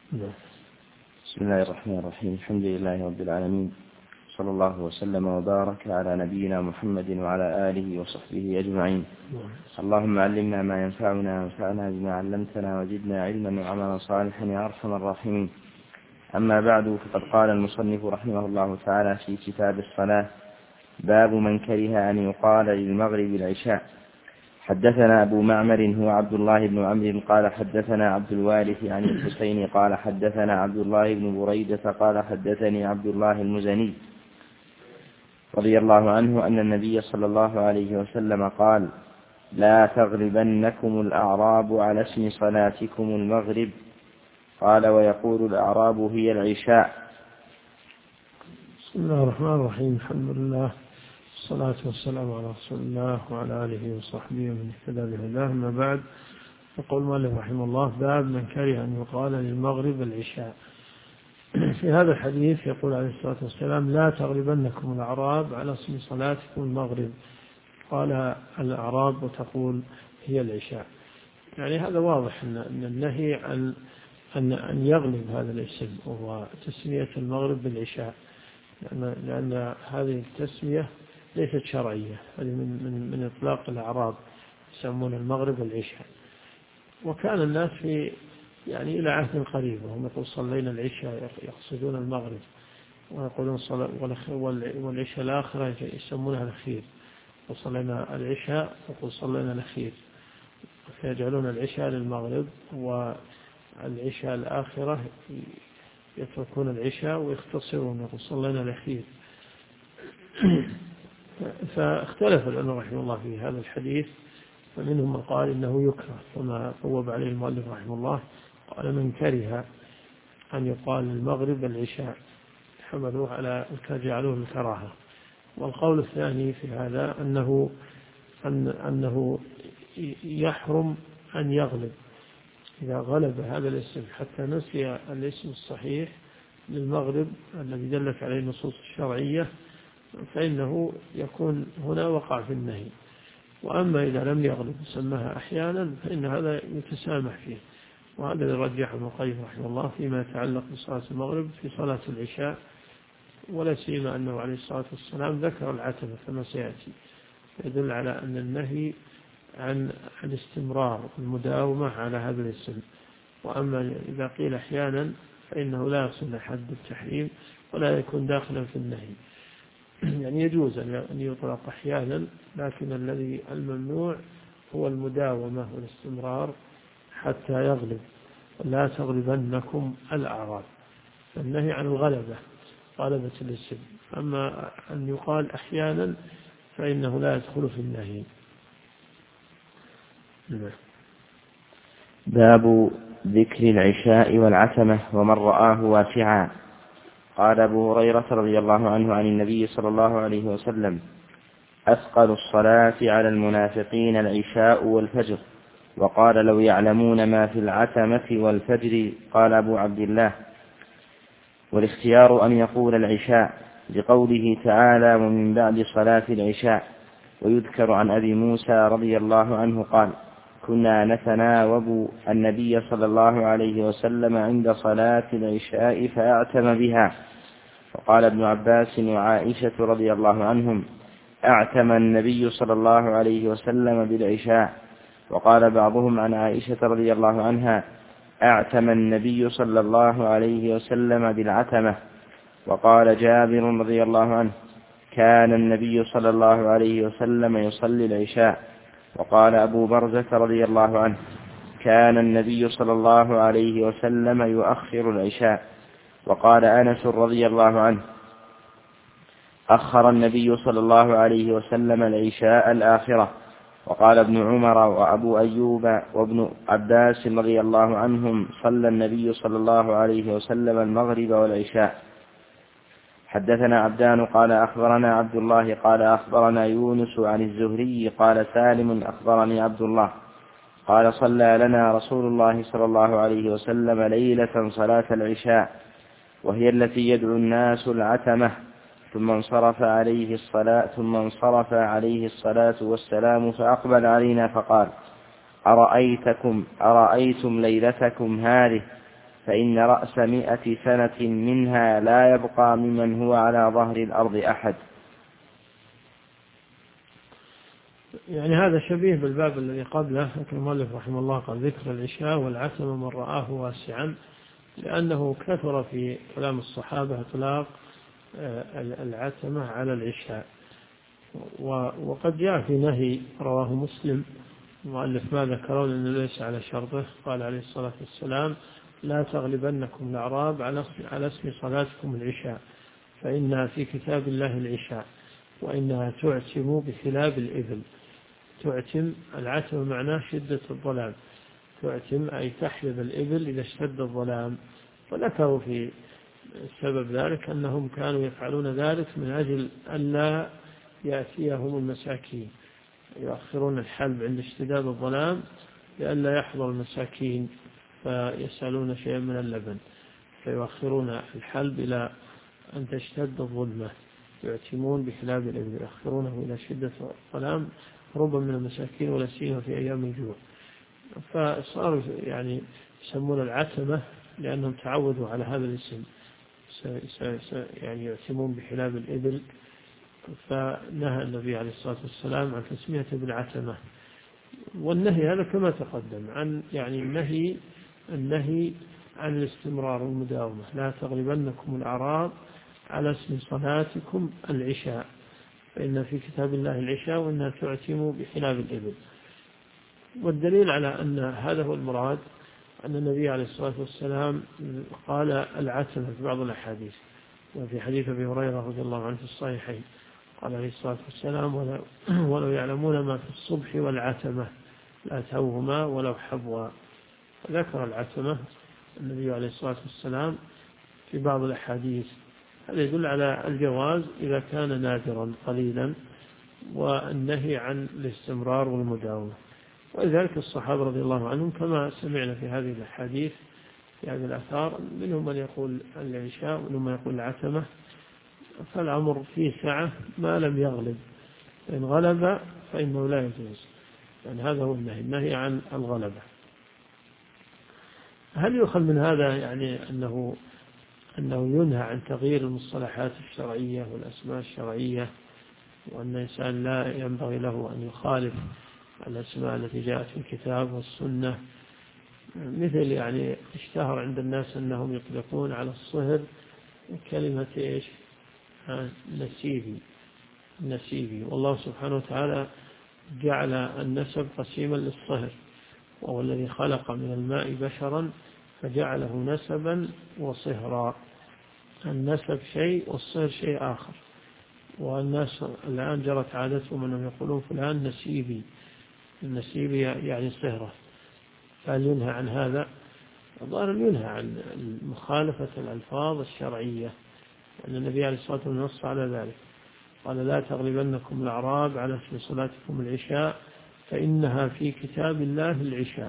بسم الله الرحمن الرحيم. الحمد لله رب العالمين، صلى الله وسلم وبارك على نبينا محمد وعلى آله وصحبه أجمعين. اللهم علمنا ما ينفعنا وانفعنا بما علمتنا وزدنا علما وعملا صالحا يا أرحم الراحمين. أما بعد، فقد قال المصنف رحمه الله تعالى في كتاب الصلاة: باب من كره أن يقال للمغرب العشاء. حدثنا أبو معمر هو عبد الله بن عمرو قال حدثنا عبد الوارث عن الحسين قال حدثنا عبد الله بن بريدة قال حدثني عبد الله المزني رضي الله عنه أن النبي صلى الله عليه وسلم قال: لا تغلبنكم الأعراب على اسم صلاتكم المغرب. قال: ويقول الأعراب هي العشاء. بسم الله الرحمن الرحيم. الحمد لله والصلاة والسلام على رسول الله وعلى آله وصحبه ومن اهتدى بهداه. أما بعد، يقول المؤلف رحمه الله: باب من كره أن يقال للمغرب العشاء. في هذا الحديث يقول عليه الصلاة والسلام: لا تغلبنكم الأعراب على اسم صلاتكم المغرب. قال الأعراب وتقول هي العشاء. يعني هذا واضح أن النهي عن أن يغلب هذا الاسم، وهو تسمية المغرب بالعشاء، لأن هذه التسمية ليست شرعية، هذه من إطلاق الأعراب، يسمون المغرب العشاء. وكان الناس يعني إلى عهد قريب وهم يقول صلينا العشاء يقصدون المغرب، ويقولون والعشاء الآخرة يسمونها الأخير، وصلينا العشاء يقول صلينا الأخير، فيجعلون العشاء للمغرب والعشاء الآخرة يتركون العشاء ويختصرون يقول صلينا الأخير. فاختلف العلماء رحمه الله في هذا الحديث، فمنهم من قال إنه يكره كما ثوب عليه المؤلف رحمه الله، قال: من كره أن يقال المغرب العشاء، حملوه على جعلوه الكراهة. والقول الثاني في هذا أنه يحرم أن يغلب، إذا غلب هذا الاسم حتى نسي الاسم الصحيح للمغرب الذي دلت عليه النصوص الشرعية، فإنه يكون هنا وقع في النهي. وأما إذا لم يغلب سماها أحيانا فإن هذا يتسامح فيه، وهذا اللي رجحه ابن القيم رحمه الله فيما يتعلق بصلاة المغرب في صلاة العشاء، ولا سيما أنه عليه الصلاة والسلام ذكر العتمة كما سيأتي، يدل على أن النهي عن الاستمرار المداومة على هذا الاسم. وأما إذا قيل أحيانا فإنه لا يصل حد التحريم ولا يكون داخلا في النهي، يعني يجوز أن يطلق أحيانا، لكن الذي الممنوع هو المداومة والاستمرار حتى يغلب. لا تغلبنكم الأعراب، فالنهي عن الغلبة، غلبة الاسم. أما أن يقال أحيانا فإنه لا يدخل في النهي. باب ذكر العشاء والعتمة ومن رآه واسعا. قال أبو هريرة رضي الله عنه عن النبي صلى الله عليه وسلم: أثقل الصلاة على المنافقين العشاء والفجر. وقال: لو يعلمون ما في العتمة والفجر. قال أبو عبد الله: والاختيار أن يقول العشاء لقوله تعالى: ومن بعد صلاة العشاء. ويذكر عن أبي موسى رضي الله عنه قال: كنا نتناوب النبي صلى الله عليه وسلم عند صلاة العشاء فأعتم بها. وقال ابن عباس وعائشة رضي الله عنهم: أعتم النبي صلى الله عليه وسلم بالعشاء. وقال بعضهم عن عائشة رضي الله عنها: أعتم النبي صلى الله عليه وسلم بالعتمة. وقال جابر رضي الله عنه: كان النبي صلى الله عليه وسلم يصلي العشاء. وقال أبو برزة رضي الله عنه: كان النبي صلى الله عليه وسلم يؤخر العشاء. وقال أنس رضي الله عنه: أخر النبي صلى الله عليه وسلم العشاء الآخرة. وقال ابن عمر وأبو أيوب وابن عباس رضي الله عنهم: صلى النبي صلى الله عليه وسلم المغرب والعشاء. حدثنا عبدان قال أخبرنا عبد الله قال أخبرنا يونس عن الزهري قال سالم أخبرني عبد الله قال: صلى لنا رسول الله صلى الله عليه وسلم ليلة صلاة العشاء، وهي التي يدعو الناس العتمة، ثم انصرف عليه الصلاة والسلام فأقبل علينا فقال: أرأيتم ليلتكم هذه فإن رأس 100 سنة منها لا يبقى ممن هو على ظهر الأرض أحد. يعني هذا شبيه بالباب الذي قبله، لكن المؤلف رحمه الله قال ذكر العشاء والعتمة من رآه واسعا، لأنه كثر في كلام الصحابة إطلاق العتمة على العشاء. وقد جاء في نهي رواه مسلم، المؤلف ما ذكره لأنه ليس على شرطه، قال عليه الصلاة والسلام لا تغلبنكم الأعراب على اسم صلاتكم العشاء، فإنها في كتاب الله العشاء، وإنها تعتم بخلاب الإبل. تعتم، العتم معناه شدة الظلام، تعتم أي تحلب الإبل إذا اشتد الظلام. وذكروا في سبب ذلك أنهم كانوا يفعلون ذلك من أجل ألا يأتيهم المساكين، يؤخرون الحلب عند اشتداد الظلام لئلا يحضر المساكين فيسألون شيئا من اللبن، فيؤخرون الحلب إلى أن تشتد الظلمة، يعتمون بخلاب الإبل، يؤخرونه إلى شدة الظلام ربما من المساكين ولا سيما في أيام الجوع. فصاروا يعني يسمون العتمة لأنهم تعودوا على هذا الاسم، يعني يعتمون بحلاب الإبل. فنهى النبي عليه الصلاة والسلام عن تسميته بالعتمة. والنهي هذا كما تقدم عن يعني النهي عن الاستمرار والمداومة، لا تغلبنكم الأعراب على اسم صلاتكم العشاء، فإن في كتاب الله العشاء وإنها تعتم بحلاب الإبل. والدليل على أن هذا هو المراد أن النبي عليه الصلاة والسلام قال العتمة في بعض الأحاديث، وفي حديث أبي هريرة رضي الله عنه في الصحيحين قال عليه الصلاة والسلام ولو يعلمون ما في الصبح والعتمة لأتوهما ولو حبوا. ذكر العتمة النبي عليه الصلاة والسلام في بعض الأحاديث. هذا يدل على الجواز إذا كان نادرا قليلا، والنهي عن الاستمرار والمداومة. ولذلك الصحابة رضي الله عنهم كما سمعنا في هذه الأحاديث في هذه الآثار منهم من يقول العشاء ومنهم من يقول العتمة، فالأمر فيه سعة ما لم يغلب، إن غلب فإنه لا يجوز. يعني هذا هو النهي عن الغلبة. هل يؤخذ من هذا يعني أنه ينهى عن تغيير المصطلحات الشرعية والأسماء الشرعية، وأن الإنسان لا ينبغي له أن يخالف الأسماء التي جاءت في الكتاب والسنة؟ مثل يعني اشتهر عند الناس أنهم يطلقون على الصهر كلمة إيش؟ نسيبي. والله سبحانه وتعالى جعل النسب قسيما للصهر، وهو الذي خلق من الماء بشرا فجعله نسبا وصهرا. النسب شيء والصهر شيء آخر. والناس الآن جرت عادتهم أنهم يقولون فلان نسيبي، النسيبي يعني صهرة. فهل ينهى عن هذا؟ الظاهر ينهى عن مخالفة الألفاظ الشرعية، وأن النبي عليه الصلاة والسلام نص على ذلك، قال لا تغلبنكم الأعراب على اسم صلاتكم العشاء فإنها في كتاب الله العشاء،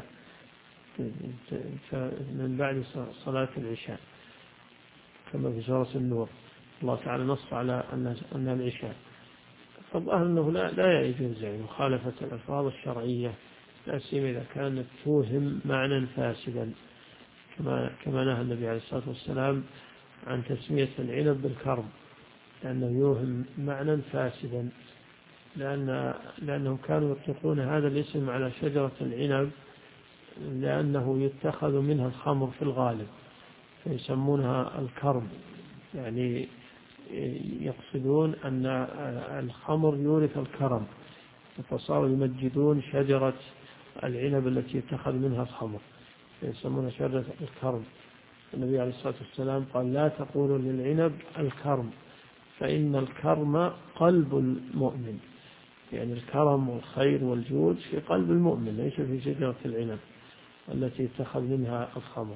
من بعد صلاة العشاء، كما في سورة النور الله تعالى نص على أن العشاء. فالظاهر أنه لا يجوز يعني مخالفة الألفاظ الشرعية، لا سيما إذا كانت توهم معنى فاسدا، كما نهى النبي عليه الصلاة والسلام عن تسمية العنب بالكرم، لأنه يوهم معنى فاسدا، لأنهم كانوا يطلقون هذا الاسم على شجرة العنب لأنه يتخذ منها الخمر في الغالب، فيسمونها الكرم، يعني يقصدون أن الخمر يورث الكرم، فصاروا يمجدون شجرة العنب التي يتخذ منها الخمر فيسمونها شجرة الكرم. النبي عليه الصلاة والسلام قال لا تقولوا للعنب الكرم فإن الكرم قلب المؤمن، يعني الكرم والخير والجود في قلب المؤمن ليس في شجرة العنب التي يتخذ منها الخمر.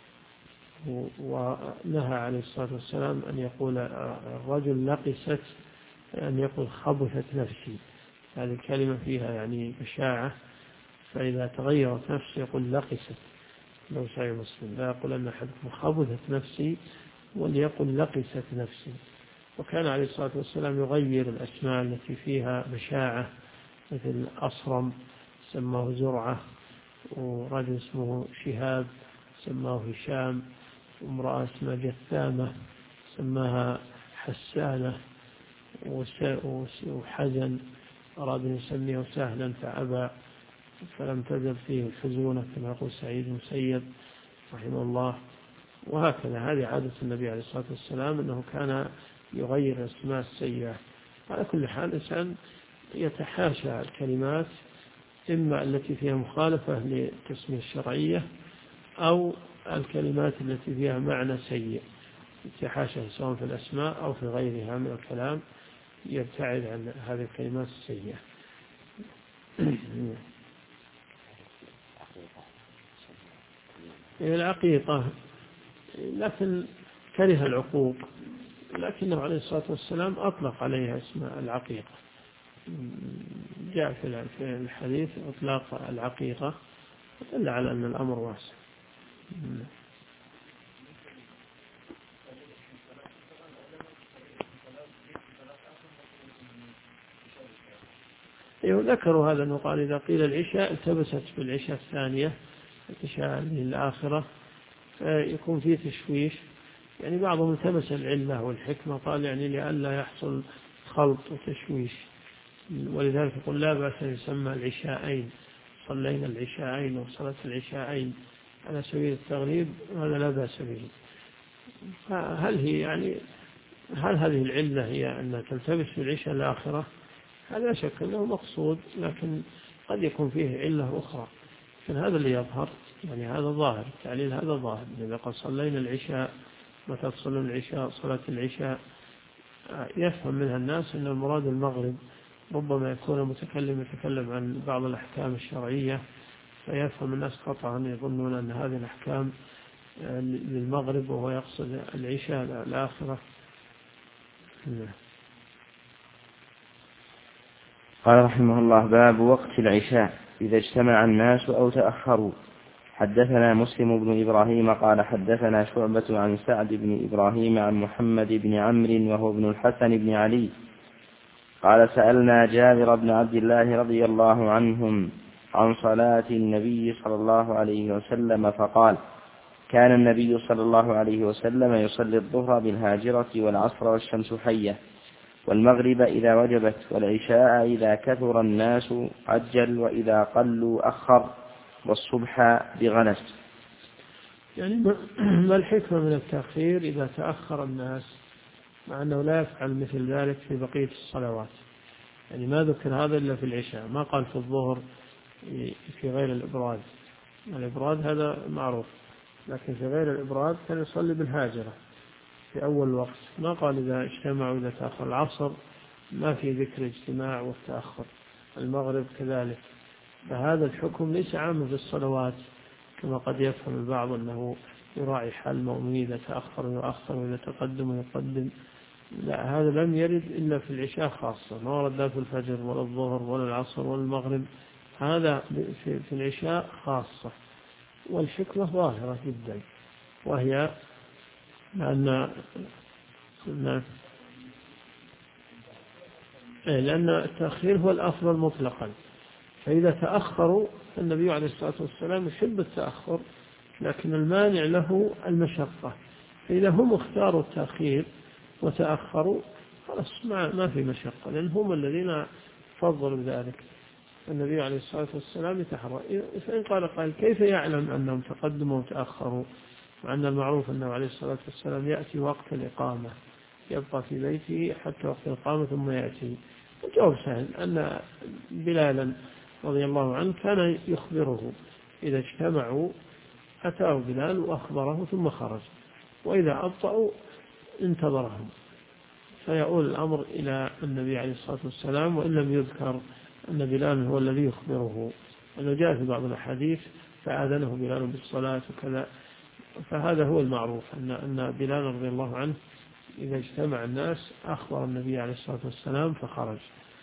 ونهى عليه الصلاة والسلام أن يقول الرجل لقست، أن يقول خبثت نفسي، هذه الكلمة فيها يعني بشاعة، فإذا تغيرت نفسه يقول لقست، لو صحيح مسلم لا يقول أن أحدكم خبثت نفسي وليقل لقست نفسي. وكان عليه الصلاة والسلام يغير الأسماء التي فيها بشاعة، مثل أصرم سماه زرعة، ورجل اسمه شهاب سماه هشام، وامرأة اسمها جثامة سماها حسانة، وحزن أراد أن يسميه سهلا فأبى، فلم تزل فيه الحزونة كما يقول سعيد المسيب رحمه الله. وهكذا هذه عادة النبي عليه الصلاة والسلام أنه كان يغير الأسماء السيئة. على كل حال الإنسان يتحاشى الكلمات إما التي فيها مخالفة للتسمية الشرعية أو الكلمات التي فيها معنى سيء، يتحاشى سواء في الأسماء أو في غيرها من الكلام، يبتعد عن هذه الكلمات السيئة. العقيقة لكن كره العقوق، لكنه عليه الصلاة والسلام أطلق عليها اسم العقيقة، جاء في الحديث إطلاق العقيقة، دل على أن الأمر واسع. ذكروا هذا أنه قال إذا قيل العشاء التبست في العشاء الثانية، العشاء الآخرة، فيكون فيه تشويش. يعني بعضهم التمس العلة والحكمة، قال يعني لئلا يحصل خلط وتشويش، ولذلك يقول لا بأس أن يسمى العشاءين، صلينا العشاءين وصلاة العشاءين على سبيل التغليب، هذا لا بأس به. هل هذه العلة هي أن تلتبس في العشاء الآخرة؟ هذا لا شك أنه مقصود، لكن قد يكون فيه علة أخرى، لكن هذا اللي يظهر، يعني هذا ظاهر، التعليل هذا ظاهر. إذا قد صلينا العشاء، متى تصلون العشاء؟ صلاة العشاء، يفهم منها الناس أن المراد المغرب، ربما يكون المتكلم يتكلم عن بعض الأحكام الشرعية، فيفهم الناس خطأ يظنون أن هذه الأحكام للمغرب وهو يقصد العشاء الآخرة. قال رحمه الله: باب وقت العشاء إذا اجتمع الناس أو تأخروا. حدثنا مسلم بن إبراهيم قال حدثنا شعبة عن سعد بن إبراهيم عن محمد بن عمرو وهو ابن الحسن بن علي قال سألنا جابر بن عبد الله رضي الله عنهم عن صلاة النبي صلى الله عليه وسلم فقال: كان النبي صلى الله عليه وسلم يصلي الظهر بالهاجرة والعصر والشمس حية، والمغرب إذا وجبت، والعشاء إذا كثر الناس عجل، وإذا قلوا أخر، والصبح بغلس. يعني ما الحكمة من التأخير إذا تأخر الناس، مع أنه لا يفعل مثل ذلك في بقية الصلوات؟ يعني ما ذكر هذا إلا في العشاء، ما قال في الظهر في غير الإبراد. الإبراد هذا معروف، لكن في غير الإبراد كان يصلي بالهاجرة في أول وقت، ما قال إذا اجتمعوا إذا تأخر. العصر ما في ذكر اجتماع والتأخر، المغرب كذلك. فهذا الحكم ليس عاما في الصلوات كما قد يفهم البعض أنه يراعي حال المؤمنين، إذا تأخر يؤخر وإذا تقدم يقدم. لا، هذا لم يرد إلا في العشاء خاصة، ما ورد لا في الفجر ولا الظهر ولا العصر ولا المغرب، هذا في العشاء خاصة. والحكمة ظاهرة جدا، وهي لأن التأخير هو الأفضل مطلقا، فإذا تأخروا النبي عليه الصلاة والسلام يحب التأخر، لكن المانع له المشقة. فإذا هم اختاروا التأخير وتأخروا خلاص ما في مشقة، لأن هم الذين فضلوا ذلك. النبي عليه الصلاة والسلام يتحرى. فإن قال كيف يعلم أنهم تقدموا وتأخروا، مع أن المعروف أنه عليه الصلاة والسلام يأتي وقت الإقامة، يبقى في بيته حتى وقت الإقامة ثم يأتي؟ الجواب سهل، أن بلالا رضي الله عنه كان يخبره إذا اجتمعوا أتاه بلال وأخبره ثم خرج، وإذا أبطأوا انتظرهم، فيقول الأمر إلى النبي عليه الصلاة والسلام، وإن لم يذكر أن بلال هو الذي يخبره، أنه جاء في بعض الحديث فآذنه بلال بالصلاة وكذا. فهذا هو المعروف، أن بلال رضي الله عنه إذا اجتمع الناس أخبر النبي عليه الصلاة والسلام فخرج.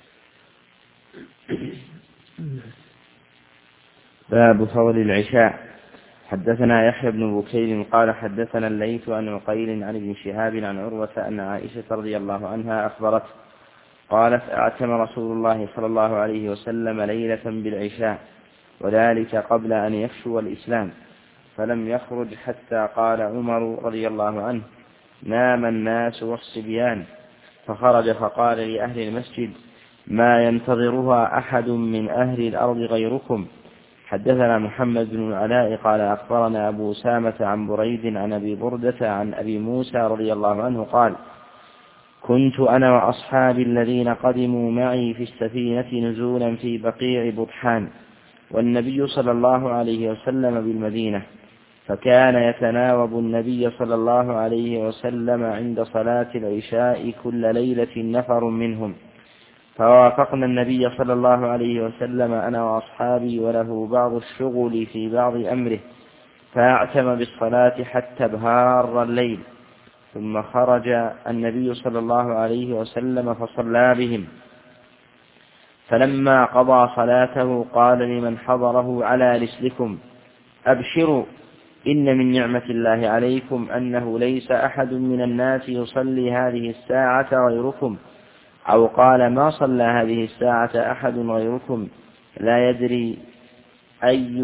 باب فضل العشاء. حدثنا يحيى بن بكير قال حدثنا الليث عن عقيل عن ابن شهاب عن عروة أن عائشة رضي الله عنها أخبرت قالت: أعتم رسول الله صلى الله عليه وسلم ليلة بالعشاء، وذلك قبل أن يفشو الإسلام، فلم يخرج حتى قال عمر رضي الله عنه: نام الناس والصبيان. فخرج فقال لأهل المسجد: ما ينتظرها أحد من أهل الأرض غيركم. حدثنا محمد بن العلاء قال أخبرنا أبو أسامة عن بريد عن أبي بردة عن أبي موسى رضي الله عنه قال: كنت أنا وأصحابي الذين قدموا معي في السفينة نزولا في بقيع بطحان، والنبي صلى الله عليه وسلم بالمدينة، فكان يتناوب النبي صلى الله عليه وسلم عند صلاة العشاء كل ليلة نفر منهم، فوافقنا النبي صلى الله عليه وسلم أنا وأصحابي وله بعض الشغل في بعض أمره، فأعتم بالصلاة حتى ابهار الليل، ثم خرج النبي صلى الله عليه وسلم فصلى بهم، فلما قضى صلاته قال لمن حضره على رسلكم: أبشروا، إن من نعمة الله عليكم أنه ليس أحد من الناس يصلي هذه الساعة غيركم، أو قال: ما صلى هذه الساعة أحد غيركم، لا يدري أي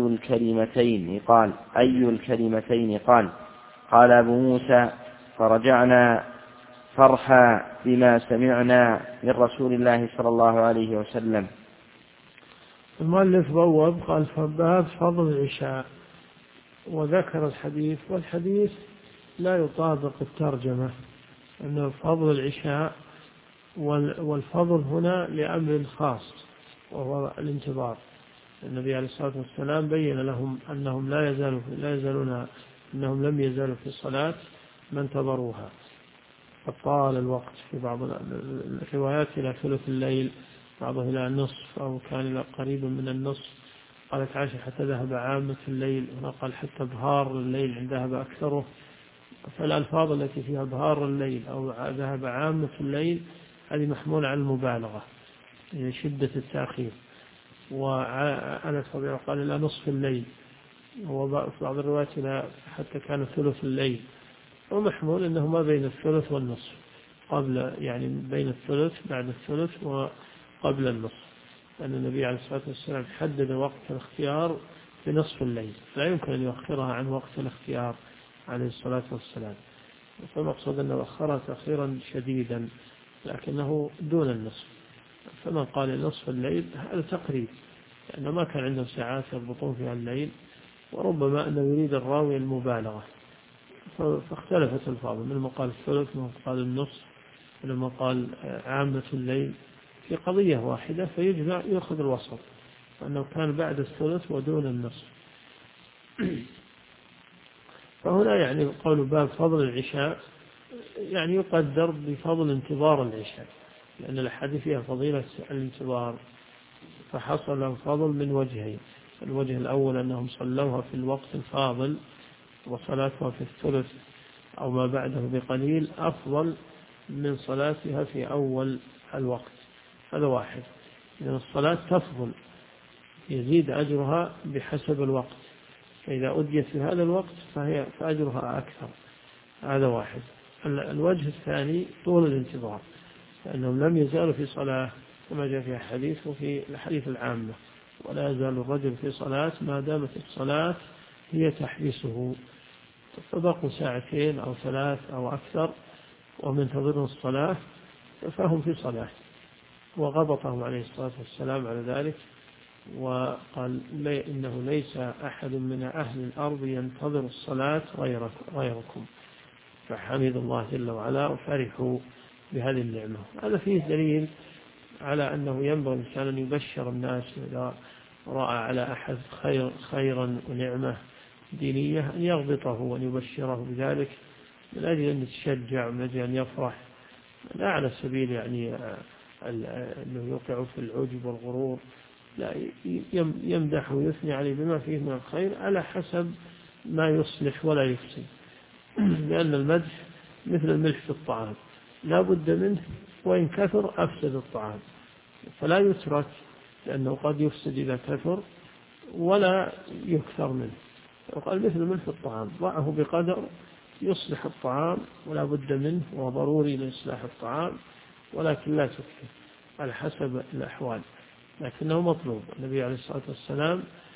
الكلمتين قال. قال أبو موسى: فرجعنا فرحا بما سمعنا من رسول الله صلى الله عليه وسلم. المؤلف بوب قال: باب فضل العشاء، وذكر الحديث، والحديث لا يطابق الترجمة، أنه فضل العشاء، والفضل هنا لأمر خاص وهو الانتظار. النبي عليه الصلاة والسلام بين لهم أنهم أنهم لم يزالوا في الصلاة ما انتظروها، فطال الوقت في بعض الروايات إلى ثلث الليل، بعضه إلى النصف، أو كان إلى قريب من النصف. قالت عائشة: حتى ذهب عامة الليل، هنا قال حتى ظهار الليل عند ذهب أكثره. فالألفاظ التي فيها ظهار الليل أو ذهب عامة الليل هذه محمولة على المبالغة، شدة التأخير. وأنس رضي الله قال إلى نصف الليل، وفي بعض الروايات حتى كان ثلث الليل، ومحمول أنه ما بين الثلث والنصف، قبل يعني بين الثلث بعد الثلث وقبل النصف، لأن النبي عليه الصلاة والسلام حدد وقت الاختيار بنصف الليل، لا يمكن أن يؤخرها عن وقت الاختيار عليه الصلاة والسلام. فالمقصود أنه أخرها تأخيرا شديدا لكنه دون النصف. فمن قال نصف الليل هذا تقريب، لأنه ما كان عنده ساعات يضبطون فيها الليل، وربما أنه يريد الراوي المبالغة، فاختلفت الفاظ، من قال الثلث، من قال النصف، من قال عامة الليل، في قضية واحدة فيجمع يأخذ الوسط، أنه كان بعد الثلث ودون النصف. فهنا يعني قول باب فضل العشاء يعني يقدر بفضل انتظار العشاء، لأن الحديث فيها فضيلة الانتظار، فحصل له فضل من وجهين: الوجه الأول أنهم صلوها في الوقت الفاضل، وصلاتها في الثلث أو ما بعده بقليل أفضل من صلاتها في أول الوقت. هذا واحد، لأن الصلاة تفضل، يزيد أجرها بحسب الوقت، فإذا أديت في هذا الوقت فأجرها أكثر. هذا واحد. الوجه الثاني طول الانتظار، لأنهم لم يزالوا في صلاة كما جاء في الحديث وفي الحديث العامة: ولا يزال الرجل في صلاة ما دامت الصلاة هي تحبسه. فبقوا ساعتين أو ثلاث أو أكثر ومنتظرون الصلاة، فهم في صلاة. وغبطهم عليه الصلاة والسلام على ذلك، وقال: إنه ليس أحد من أهل الأرض ينتظر الصلاة غيركم. فحمد الله جل وعلا وفرحوا بهذه النعمة. هذا فيه دليل على أنه ينبغي الإنسان أن يبشر الناس إذا رأى على أحد خيرا ونعمة دينية أن يغبطه وأن يبشره بذلك، من أجل أن يتشجع ومن أجل أن يفرح، لا على سبيل يعني أنه يوقع في العجب والغرور، لا، يمدح ويثني عليه بما فيه من الخير على حسب ما يصلح ولا يفسد. لأن المدح مثل الملح في الطعام، لا بد منه، وإن كثر أفسد الطعام، فلا يترك، لأنه قد يفسد إذا كثر، ولا يكثر منه. وقال مثل الملح في الطعام، ضعه بقدر يصلح الطعام ولا بد منه، وضروري لإصلاح الطعام، ولكن لا تكثر، على حسب الأحوال، لكنه مطلوب. النبي عليه الصلاة والسلام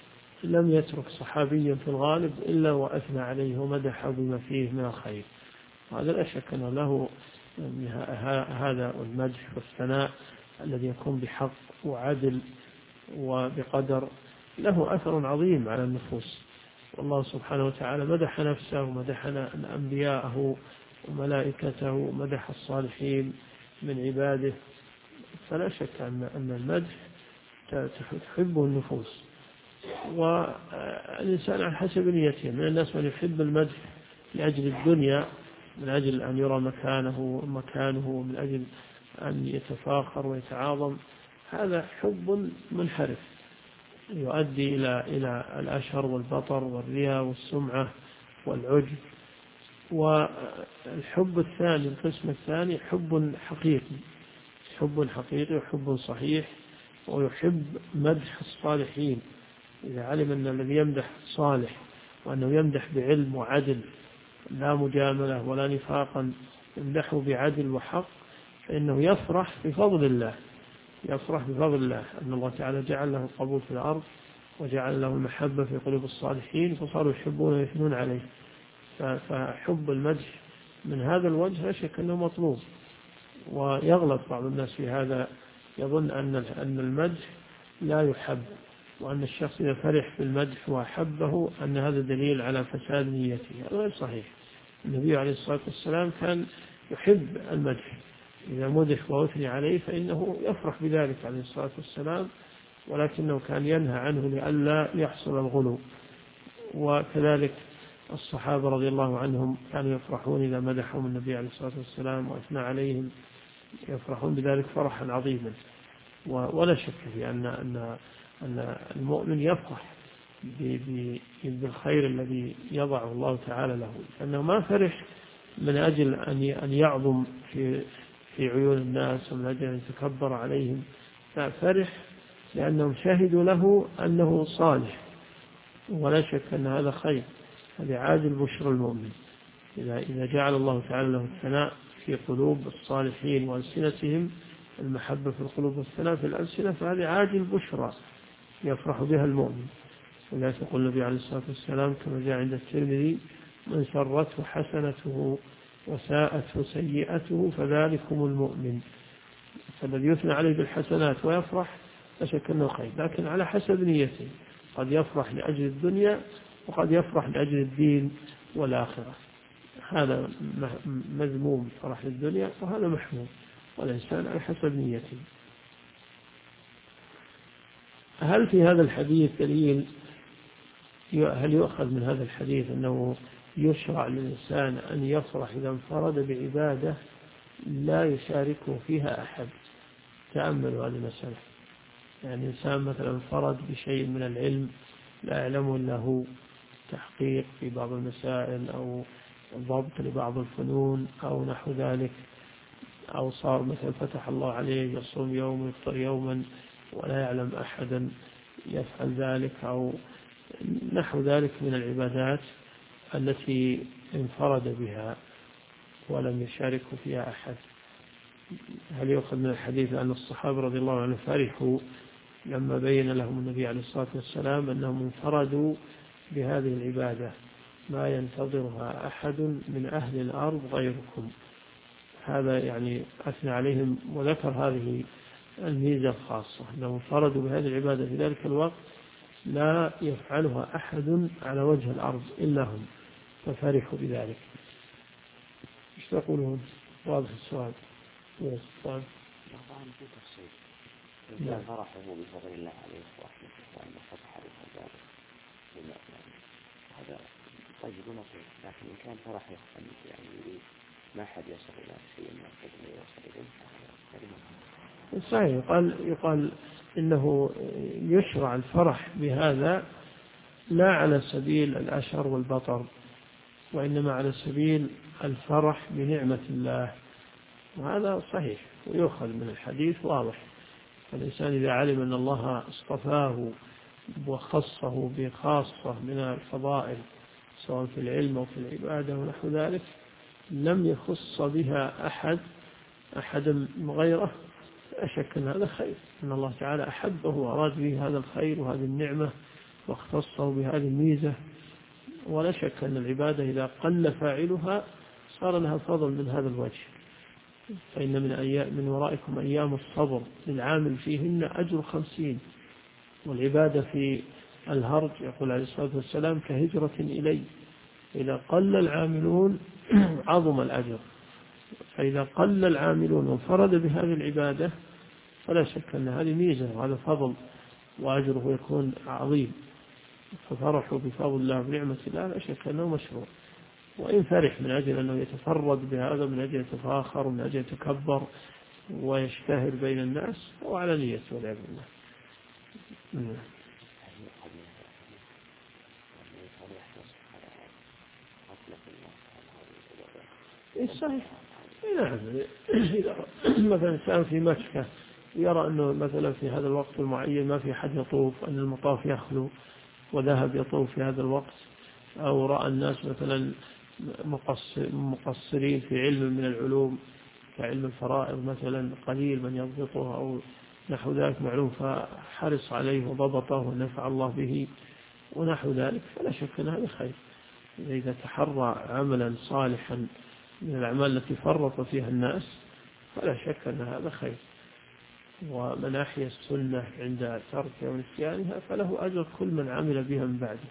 لم يترك صحابي في الغالب إلا وأثنى عليه ومدحه بما فيه من الخير. هذا لا شك أنه له هذا المدح والثناء الذي يكون بحق وعدل وبقدر له أثر عظيم على النفوس. والله سبحانه وتعالى مدح نفسه ومدح أنبياءه وملائكته ومدح الصالحين من عباده، فلا شك أن المدح تحبه النفوس. والإنسان على حسب نيته، من الناس من يحب المدح لأجل الدنيا، من أجل أن يرى مكانه ومن أجل أن يتفاخر ويتعاظم. هذا حب منحرف يؤدي إلى الأشر والبطر والرياء والسمعة والعجب. والحب الثاني، القسم الثاني، حب حقيقي وحب صحيح، ويحب مدح الصالحين. إذا علم أن الذي يمدح صالح وأنه يمدح بعلم وعدل لا مجاملة ولا نفاقا، يمدحه بعدل وحق، فإنه يفرح بفضل الله، أن الله تعالى جعل له القبول في الأرض وجعل له المحبة في قلوب الصالحين، فصاروا يحبون ويثنون عليه. فحب المدح من هذا الوجه لا شك أنه مطلوب. ويغلط بعض الناس في هذا، يظن أن المدح لا يحب، وأن الشخص إذا فرح بالمدح وأحبه أن هذا دليل على فساد نيته. هذا غير صحيح. النبي عليه الصلاة والسلام كان يحب المدح، إذا مدح وأثني عليه فإنه يفرح بذلك عليه الصلاة والسلام، ولكنه كان ينهى عنه لئلا يحصل الغلو. وكذلك الصحابة رضي الله عنهم كانوا يفرحون إذا مدحهم النبي عليه الصلاة والسلام وأثنى عليهم، يفرحون بذلك فرحا عظيما. ولا شك في أن المؤمن يفرح بالخير الذي يضعه الله تعالى له، أنه ما فرح من أجل أن يعظم في عيون الناس ومن أجل أن يتكبر عليهم، لا، فرح لأنهم شهدوا له أنه صالح. ولا شك أن هذا خير، هذا عاجل بشر المؤمن. إذا جعل الله تعالى له الثناء في قلوب الصالحين وألسنتهم، المحبة في القلوب والثناء في الألسنة، فهذه عاجل بشرى يفرح بها المؤمن. ولا تقول النبي عليه الصلاة والسلام كما جاء عند الترمذي: من سرته حسنته وساءته سيئته فذلكم المؤمن. فالذي يثنى عليه بالحسنات ويفرح لا شك أنه خير، لكن على حسب نيته. قد يفرح لأجل الدنيا وقد يفرح لأجل الدين والآخرة. هذا مذموم، فرح للدنيا، وهذا محمود، والإنسان على حسب نيته. هل في هذا الحديث دليل؟ هل يؤخذ من هذا الحديث أنه يشرع للإنسان أن يفرح إذا انفرد بعبادة لا يشاركه فيها أحد؟ تأملوا هذه المسألة. يعني إنسان مثلا انفرد بشيء من العلم لا يعلمه إلا هو، تحقيق في بعض المسائل أو ضبط لبعض الفنون أو نحو ذلك، أو صار مثلا فتح الله عليه يصوم يوم ويفطر يوما ولا يعلم أحدا يفعل ذلك، أو نحو ذلك من العبادات التي انفرد بها ولم يشاركه فيها أحد. هل يؤخذ من الحديث أن الصحابة رضي الله عنهم فرحوا لما بين لهم النبي عليه الصلاة والسلام أنهم انفردوا بهذه العبادة ما ينتظرها أحد من أهل الأرض غيركم؟ هذا يعني أثنى عليهم وذكر هذه الميزة الخاصة، أنهم انفردوا بهذه العبادة في ذلك الوقت لا يفعلها أحد على وجه الأرض إلا هم، ففرحوا بذلك. ايش تقولون؟ واضح السؤال؟ طبعا في تفصيل. إذا فرحه بفضل الله عليه ورحمته وأنه فتح له ذلك هذا طيب ونصيب، لكن إن كان فرحه يعني يريد ما حد يصل إلى شيء ما قدر يصل إليه. صحيح. يقال إنه يشرع الفرح بهذا لا على سبيل الأشر والبطر، وإنما على سبيل الفرح بنعمة الله، وهذا صحيح ويؤخذ من الحديث واضح. الإنسان إذا علم أن الله اصطفاه وخصه بخاصة من الفضائل سواء في العلم أو في العبادة ونحو ذلك لم يخص بها أحد غيره، أشك أن هذا خير، أن الله تعالى أحبه وأراد به هذا الخير وهذه النعمة واختصوا بهذه الميزة. ولا شك أن العبادة إذا قل فاعلها صار لها فضل من هذا الوجه. فإن من ورائكم أيام الصبر للعامل فيهن أجر 50. والعبادة في الهرج يقول عليه الصلاة والسلام كهجرة إلي. إذا قل العاملون عظم الأجر. فإذا قل العاملون وانفرد بهذه العبادة فلا شك أن هذه ميزة وهذا فضل وأجره يكون عظيم. ففرحوا بفضل الله بنعمة الله لا شك أنه مشروع. وإن فرح من أجل أنه يتفرد بهذا من أجل يتفاخر ومن أجل يتكبر ويشتهر بين الناس هو على نية والعياذ بالله. صحيح. نعم. إذا مثلا إنسان في مكة يرى أنه مثلا في هذا الوقت المعين ما في حد يطوف أن المطاف يخلو وذهب يطوف في هذا الوقت، أو رأى الناس مثلا مقصرين في علم من العلوم كعلم الفرائض مثلا قليل من يضبطه أو نحو ذلك معلوم فحرص عليه وضبطه ونفع الله به ونحو ذلك، فلا شك أن هذا خير. إذا تحرى عملا صالحا من الأعمال التي فرط فيها الناس فلا شك أن هذا خير. ومن أحيا السنة عند تركها ونسيانها فله أجر كل من عمل بها من بعده.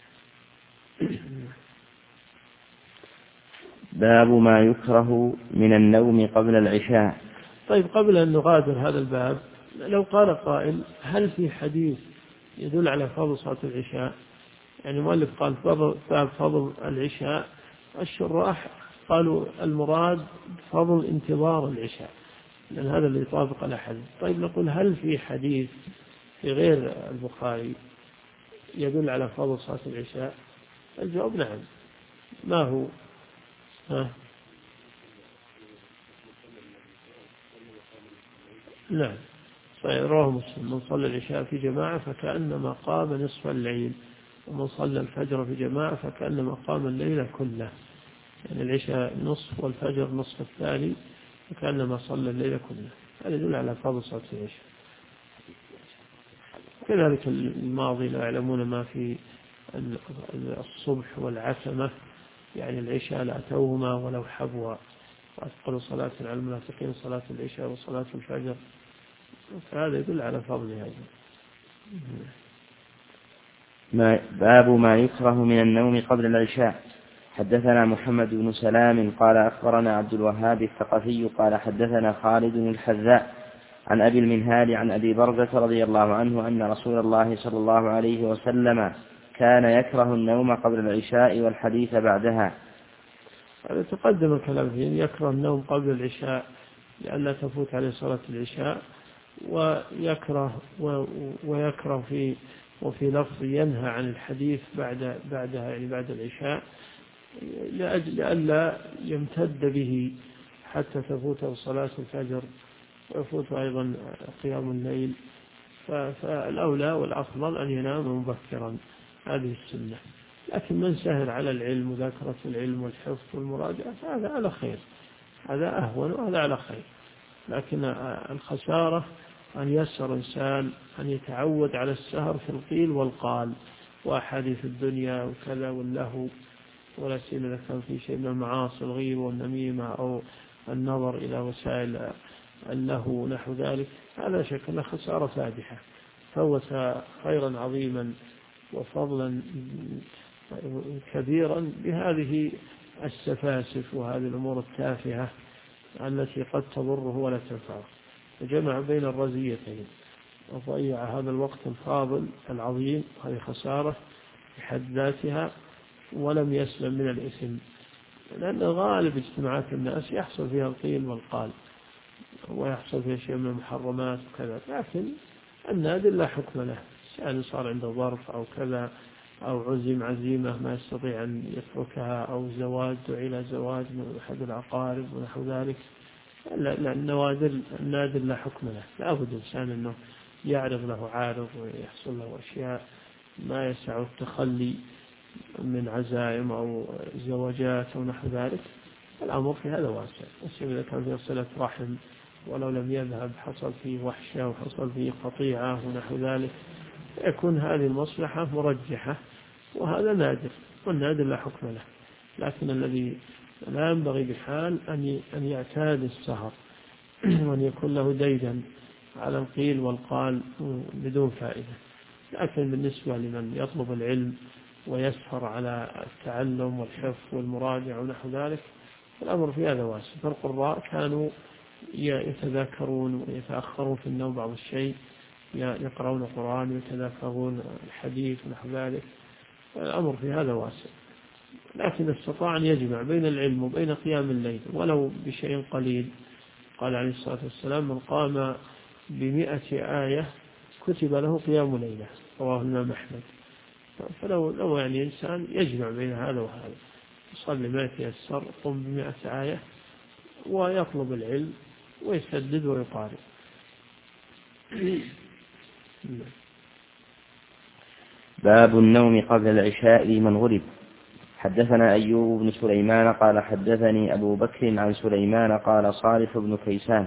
باب ما يكره من النوم قبل العشاء. طيب، قبل أن نغادر هذا الباب لو قال قائل هل في حديث يدل على فضل صلاة العشاء؟ يعني مؤلف قال باب فضل العشاء، الشراح قالوا المراد فضل انتظار العشاء لأن هذا اللي يطابق الأحاديث. طيب نقول هل في حديث في غير البخاري يدل على فضل صلاة العشاء؟ الجواب نعم. ما هو؟ نعم صحيح، رواه مسلم من صلى العشاء في جماعة فكأنما قام نصف الليل، ومن صلى الفجر في جماعة فكأنما قام الليل كله. يعني العشاء نصف والفجر نصف الثاني فكأنما صلى الليل كله. هذا يدل على فضل صلاة العشاء. كذلك الماضي لا يعلمون ما في الصبح والعتمة، يعني العشاء لا أتوهما ولو حبوا، وأثقل صلاة على المنافقين صلاة العشاء وصلاة الفجر، فهذا يدل على فضل هذا. باب ما يكره من النوم قبل العشاء. حدثنا محمد بن سلام قال أخبرنا عبد الوهاب الثقفي قال حدثنا خالد الحذاء عن أبي المنهال عن أبي برزة رضي الله عنه أن رسول الله صلى الله عليه وسلم كان يكره النوم قبل العشاء والحديث بعدها. هذا تقدم الكلام فيه، يكره النوم قبل العشاء لئلا تفوت عليه صلاة العشاء، ويكره وفي لفظ ينهى عن الحديث بعدها يعني بعد العشاء لئلا يمتد به حتى تفوته صلاة الفجر ويفوت أيضا قيام الليل. فالأولى والأفضل أن ينام مبكرا، هذه السنة. لكن من سهر على العلم وذاكرة العلم والحفظ والمراجعة فهذا على خير، هذا أهون وهذا على خير. لكن الخسارة أن يسر إنسان أن يتعود على السهر في القيل والقال وأحاديث الدنيا وكذا واللهو، ولا سيما إذا كان في شيء من المعاصي الغيب والنميمة أو النظر إلى وسائل اللهو نحو ذلك، هذا شك أنه خسارة فادحة. فوت خيرا عظيما وفضلا كبيرا بهذه السفاسف وهذه الأمور التافهة التي قد تضره ولا تنفعه. فجمع بين الرزيتين وضيع هذا الوقت الفاضل العظيم، هذه خسارة بحد ذاتها، ولم يسلم من الإثم، لأن غالب اجتماعات الناس يحصل فيها القيل والقال ويحصل فيها شيء من المحرمات وكذا. لكن النادر لا حكم له، يعني صار عنده ظرف أو كذا أو عزيمة ما يستطيع أن يتركها، أو زواج إلى زواج من أحد العقارب ونحو ذلك، لا النادر لا حكم له. لا بد الإنسان أنه يعرض له عارض ويحصل له أشياء ما يسع التخلي من عزائم أو زواجات أو نحو ذلك. الأمر في هذا واسع، إذا كان فيه صلة رحم ولو لم يذهب حصل فيه وحشة وحصل فيه قطيعة ونحو ذلك، يكون هذه المصلحة مرجحة، وهذا نادر، والنادر لا حكم له. لكن الذي لا ينبغي بحال أن يعتاد السهر وأن يكون له ديدا على القيل والقال بدون فائدة. لكن بالنسبة لمن يطلب العلم ويسهر على التعلم والحفظ والمراجعة ونحو ذلك، الأمر في هذا واسع. فالقراء كانوا يتذاكرون ويتأخرون في النوم بعض الشيء، يقرؤون القرآن ويتذاكرون الحديث ونحو ذلك، الأمر في هذا واسع. لكن استطاع أن يجمع بين العلم وبين قيام الليل ولو بشيء قليل. قال عليه الصلاة والسلام: من قام ب100 آية كتب له قيام ليلة، رواه الإمام أحمد. فلو يعني إنسان يجمع بين هذا وهذا، يصلي ما يتيسر، قم ب100 آية ويطلب العلم ويسدد ويقارب. باب النوم قبل العشاء لمن غلب. حدثنا أيوب بن سليمان قال حدثني أبو بكر عن سليمان قال صالح بن كيسان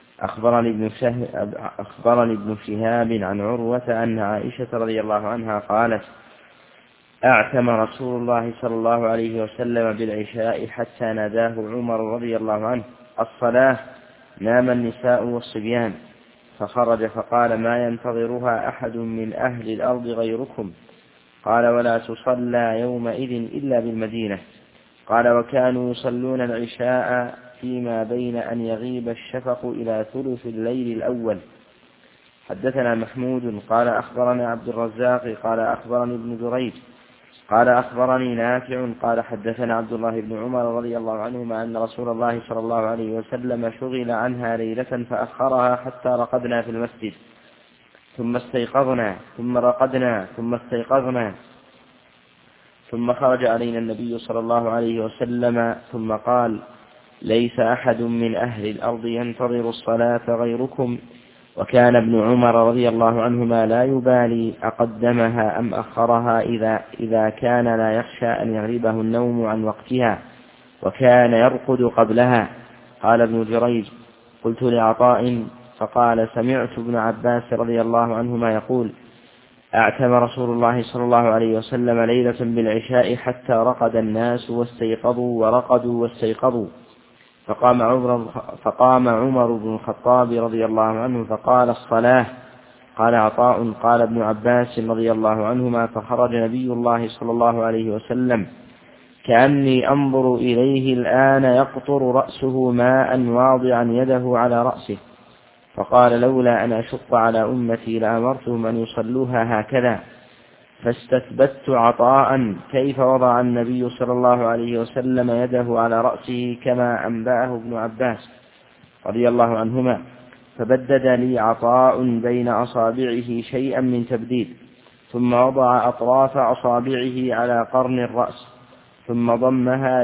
أخبرني ابن شهاب عن عروة أن عائشة رضي الله عنها قالت: أعتم رسول الله صلى الله عليه وسلم بالعشاء حتى ناداه عمر رضي الله عنه: الصلاة. نام النساء والصبيان، فخرج فقال: ما ينتظرها أحد من أهل الأرض غيركم؟ قال: ولا تصلى يومئذ إلا بالمدينة. قال: وكانوا يصلون العشاء فيما بين أن يغيب الشفق إلى ثلث الليل الأول. حدثنا محمود قال أخبرنا عبد الرزاق قال أخبرني ابن جريج قال أخبرني نافع قال حدثنا عبد الله بن عمر رضي الله عنهما أن رسول الله صلى الله عليه وسلم شغل عنها ليلة فأخرها حتى رقدنا في المسجد، ثم استيقظنا، ثم رقدنا، ثم استيقظنا، ثم خرج علينا النبي صلى الله عليه وسلم ثم قال: ليس أحد من أهل الأرض ينتظر الصلاة غيركم. وكان ابن عمر رضي الله عنهما لا يبالي أقدمها أم أخرها إذا كان لا يخشى أن يغلبه النوم عن وقتها، وكان يرقد قبلها. قال ابن جريج: قلت لعطاء فقال: سمعت ابن عباس رضي الله عنهما يقول: أعتم رسول الله صلى الله عليه وسلم ليلة بالعشاء حتى رقد الناس واستيقظوا ورقدوا واستيقظوا. فقام عمر بن الخطاب رضي الله عنه فقال: الصلاة. قال عطاء: قال ابن عباس رضي الله عنهما: فخرج نبي الله صلى الله عليه وسلم كأني أنظر إليه الآن يقطر رأسه ماء واضعا يده على رأسه، فقال: لولا أن أشق على أمتي لأمرتهم أن يصلوها هكذا. فاستثبت عطاء كيف وضع النبي صلى الله عليه وسلم يده على رأسه كما أنبأه ابن عباس رضي الله عنهما، فبدد لي عطاء بين أصابعه شيئا من تبديد، ثم وضع أطراف أصابعه على قرن الرأس، ثم ضمها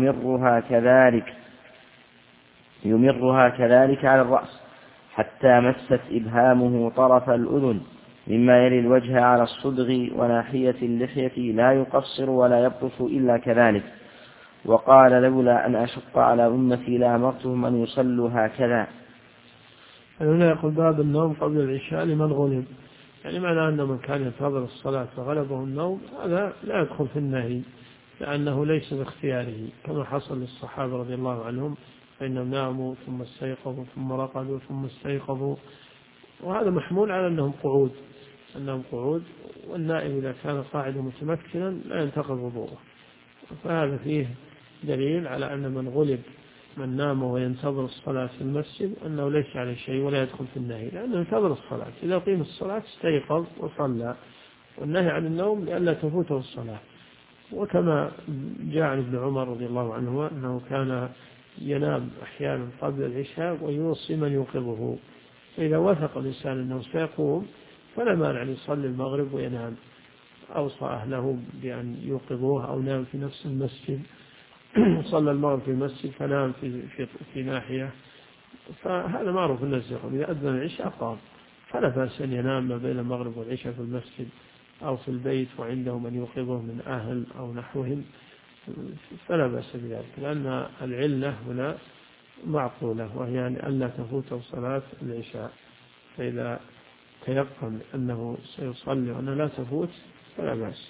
يمرها كذلك على الرأس حتى مست إبهامه طرف الأذن مما يلي الوجه على الصدغ وناحية اللحية، لا يقصر ولا يبطش إلا كذلك. وقال: لولا أن أشق على أمتي لأمرتهم أن يصلوا هكذا. هنا يقول: باب النوم قبل العشاء لمن غلب، يعني معنى أن من كان ينتظر الصلاة فغلبه النوم هذا لا يدخل في النهي، لأنه ليس باختياره، كما حصل للصحابة رضي الله عنهم، فإنهم ناموا ثم استيقظوا ثم رقدوا ثم استيقظوا، وهذا محمول على أنهم قعود، والنائم إذا كان قاعدا متمكنا لا ينتقض وضوءه. فهذا فيه دليل على أن من غلب، من نام وينتظر الصلاة في المسجد، أنه ليس عليه شيء ولا يدخل في النهي، لأنه ينتظر الصلاة، إذا قيم الصلاة استيقظ وصلى، والنهي عن النوم لئلا تفوته الصلاة. وكما جاء عن ابن عمر رضي الله عنه أنه كان ينام أحيانا قبل العشاء ويوصي من يوقظه، فإذا وثق الإنسان أنه سيقوم فلا مانع أن يصلي المغرب وينام، أوصى أهله بأن يوقظوه، أو نام في نفس المسجد صلى المغرب في المسجد فنام في ناحية، فهذا معروف الناس. إذا أذن العشاء قام، فلا بأس أن ينام ما بين المغرب والعشاء في المسجد أو في البيت وعنده من يوقظه من أهل أو نحوهم، فلا بأس بذلك، لأن العلة هنا معقولة، وهي أن لا تفوت صلاة العشاء. فإذا تيقن أنه سيصلي وأنه لا تفوت فلا بأس.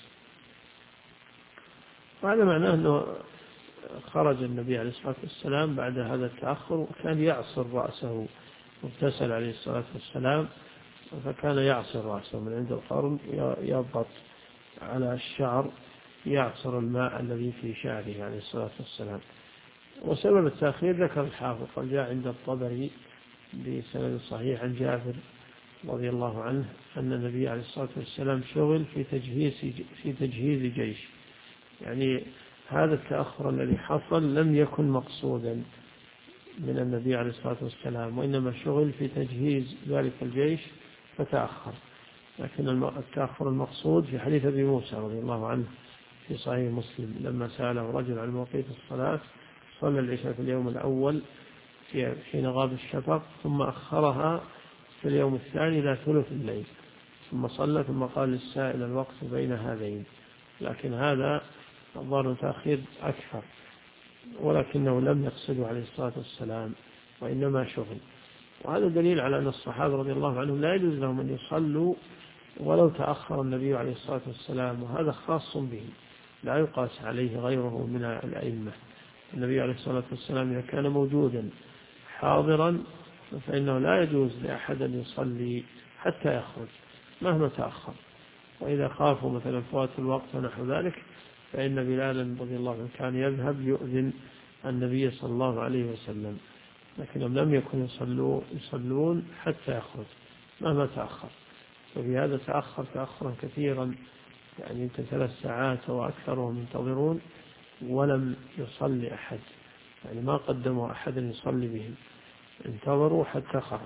وهذا معناه أنه خرج النبي عليه الصلاة والسلام بعد هذا التأخر وكان يعصر رأسه، واغتسل عليه الصلاة والسلام فكان يعصر رأسه من عند القرن، يضغط على الشعر يعصر الماء الذي في شعره عليه الصلاة والسلام. وسبب التأخير ذكر الحافظ قال جاء عند الطبري بسند صحيح عن جابر رضي الله عنه أن النبي عليه الصلاة والسلام شغل في تجهيز جيش. يعني هذا التأخر الذي حصل لم يكن مقصودا من النبي عليه الصلاة والسلام، وإنما شغل في تجهيز ذلك الجيش فتأخر. لكن التأخر المقصود في حديث أبي موسى رضي الله عنه في صحيح مسلم لما سأله رجل عن مواقيت الصلاة، صلى العشاء في اليوم الأول حين غاب الشفق، ثم أخرها في اليوم الثاني إلى ثلث الليل، ثم صلى، ثم قال للسائل الوقت بين هذين. لكن هذا الظاهر تأخير أكثر، ولكنه لم يقصده عليه الصلاة والسلام وإنما شغل. وهذا دليل على أن الصحابة رضي الله عنهم لا يجوز لهم أن يصلوا ولو تأخر النبي عليه الصلاة والسلام، وهذا خاص به لا يقاس عليه غيره من الأئمة. النبي عليه الصلاة والسلام إذا كان موجودا حاضرا فإنه لا يجوز لأحد أن يصلي حتى يخرج مهما تأخر. وإذا خافوا مثلا فوات الوقت ونحو ذلك فإن بلالا رضي الله عنه كان يذهب يؤذن النبي صلى الله عليه وسلم، لكنهم لم يكن يصلون حتى يخرج مهما تأخر. وفي هذا تأخر تأخرا كثيرا، يعني يمكن 3 ساعات أو أكثر وهم ينتظرون ولم يصلي أحد، يعني ما قدموا أحد يصلي بهم، انتظروا حتى خرج.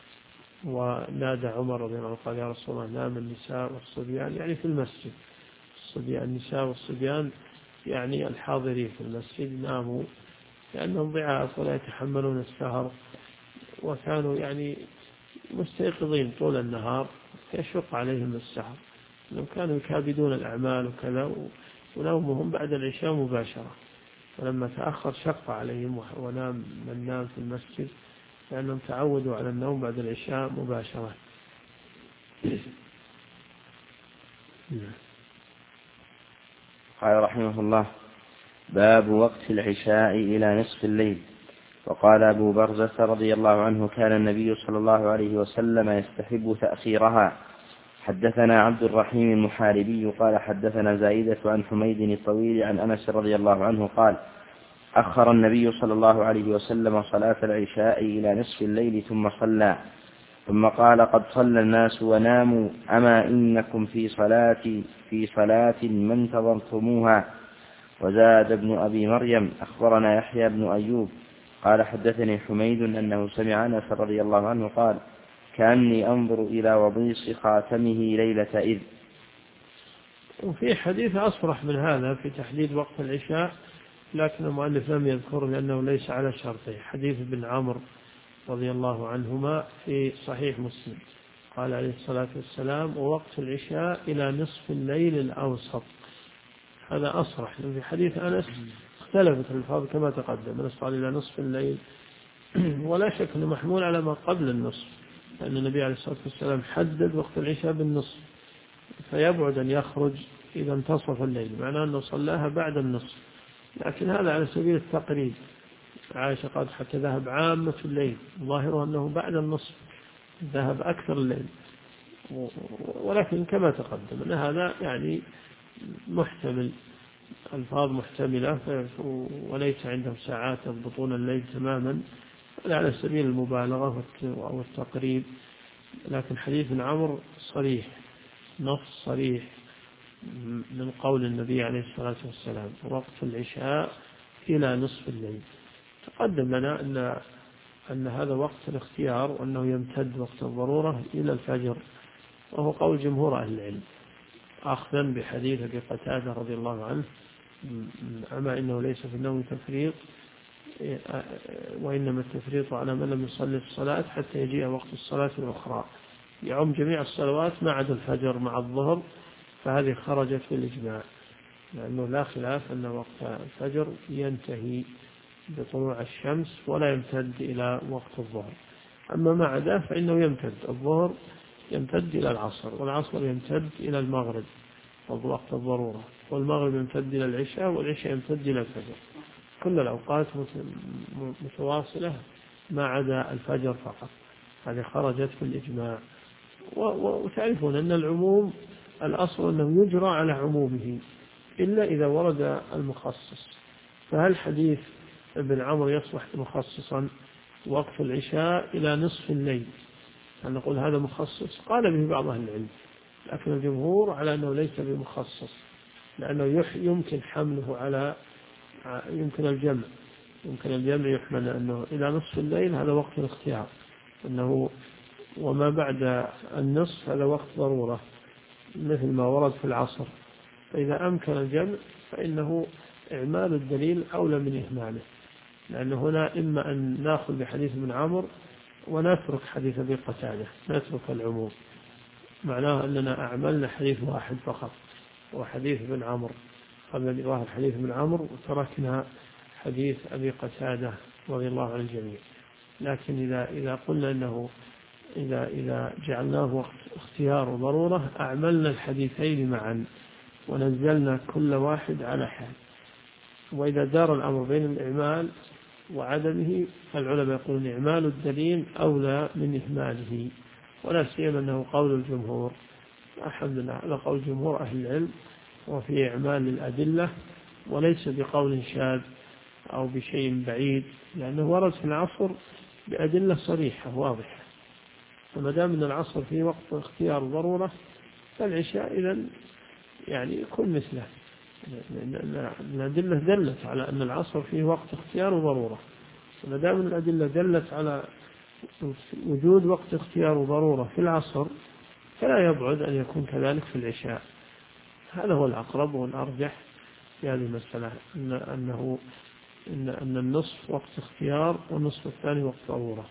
ونادى عمر رضي الله عنه قال يا رسول الله نام النساء والصبيان، يعني في المسجد. النساء والصبيان يعني الحاضرين في المسجد ناموا لأنهم ضعاف ولا يتحملون السهر، وكانوا يعني مستيقظين طول النهار يشق عليهم السهر، لأنهم كانوا يكابدون الأعمال وكذا، ونومهم بعد العشاء مباشرة. فلما تأخر شق عليهم ونام من نام في المسجد لأنهم تعودوا على النوم بعد العشاء مباشرة. قال رحمه الله باب وقت العشاء إلى نصف الليل. وقال أبو برزة رضي الله عنه كان النبي صلى الله عليه وسلم يستحب تأخيرها. حدثنا عبد الرحيم المحاربي قال حدثنا زائدة عن حميد الطويل عن أنس رضي الله عنه قال أخر النبي صلى الله عليه وسلم صلاة العشاء إلى نصف الليل ثم صلى، ثم قال قد صلى الناس وناموا، أما إنكم في صلاة ما انتظرتموها. وزاد ابن أبي مريم أخبرنا يحيى بن أيوب قال حدثني حميد أنه سمع أنس رضي الله عنه قال كأني أنظر إلى وضيص خاتمه ليلة إذ. وفي حديث أصرح من هذا في تحديد وقت العشاء، لكن المؤلف لم يذكر لأنه ليس على شرطه. حديث ابن عمرو رضي الله عنهما في صحيح مسلم قال عليه الصلاة والسلام ووقت العشاء إلى نصف الليل الأوسط. هذا أصرح، لأن في حديث أنس اختلفت الألفاظ كما تقدم، أنس قال إلى نصف الليل ولا شك أنه محمول على ما قبل النصف، لأن النبي عليه الصلاة والسلام حدد وقت العشاء بالنصف، فيبعد أن يخرج إذا انتصف الليل، معناه أنه صلاها بعد النصف. لكن هذا على سبيل التقريب، عائشة قالت حتى ذهب عامة الليل، ظاهره أنه بعد النصف ذهب أكثر الليل، ولكن كما تقدم أن هذا يعني محتمل، الفاظ محتملة، وليس عندهم ساعات يضبطون الليل تماما، على سبيل المبالغة والتقريب. لكن حديث عمرو صريح، نص صريح من قول النبي عليه الصلاة والسلام وقت العشاء إلى نصف الليل. تقدم لنا أن هذا وقت الاختيار، وأنه يمتد وقت الضرورة إلى الفجر، وهو قول جمهور أهل العلم، أخذا بحديث أبي قتادة رضي الله عنه أما إنه ليس في النوم تفريط، وإنما التفريط على من لم يصلي الصلاة حتى يجيء وقت الصلاة الأخرى، يعم جميع الصلوات ما عدا الفجر مع الظهر، فهذه خرجت في الإجماع، لأنه لا خلاف أن وقت الفجر ينتهي بطلوع الشمس ولا يمتد إلى وقت الظهر. أما ما عدا فإنه يمتد، الظهر يمتد إلى العصر، والعصر يمتد إلى المغرب وقت الضرورة، والمغرب يمتد إلى العشاء، والعشاء يمتد إلى الفجر. كل الأوقات متواصلة ما عدا الفجر فقط، هذه خرجت في الإجماع. وتعرفون أن العموم الأصل أنه يجرى على عمومه إلا إذا ورد المخصص. فهل حديث ابن عمرو يصبح مخصصا وقت العشاء إلى نصف الليل؟ أن نقول هذا مخصص؟ قال به بعض أهل العلم، لكن الجمهور على أنه ليس بمخصص، لأنه يمكن حمله على يمكن الجمع يحمل أنه إلى نصف الليل هذا وقت الاختيار، أنه وما بعد النصف هذا وقت ضرورة مثل ما ورد في العصر. فإذا أمكن الجمع فإنه إعمال الدليل أولى من إهماله، لأن هنا إما أن نأخذ بحديث ابن عمرو ونترك حديث أبي قتادة، نترك العموم، معناه أننا أعملنا حديث واحد فقط وحديث ابن عمرو، قبل ظاهر حديث ابن عمرو، وتركنا حديث أبي قتادة رضي الله عن الجميع. لكن إذا قلنا أنه إذا جعلناه وقت اختيار وضرورة أعملنا الحديثين معا ونزلنا كل واحد على حال. وإذا دار الأمر بين الإعمال وعدمه فالعلماء يقولون إعمال الدليل أولى من إهماله، ولا سيما أنه قول الجمهور، الحمد لله على قول جمهور أهل العلم وفي إعمال الأدلة، وليس بقول شاذ أو بشيء بعيد، لأنه ورد في العصر بأدلة صريحة واضحة. فما دام أن العصر في وقت اختيار ضرورة فالعشاء إذن يعني يكون مثله، الأدلة دلت على أن العصر فيه وقت اختيار وضرورة، وما دام أن الأدلة دلت على وجود وقت اختيار وضرورة في العصر فلا يبعد أن يكون كذلك في العشاء. هذا هو الأقرب والأرجح في هذه المسألة، أن النصف وقت اختيار والنصف الثاني وقت ضرورة.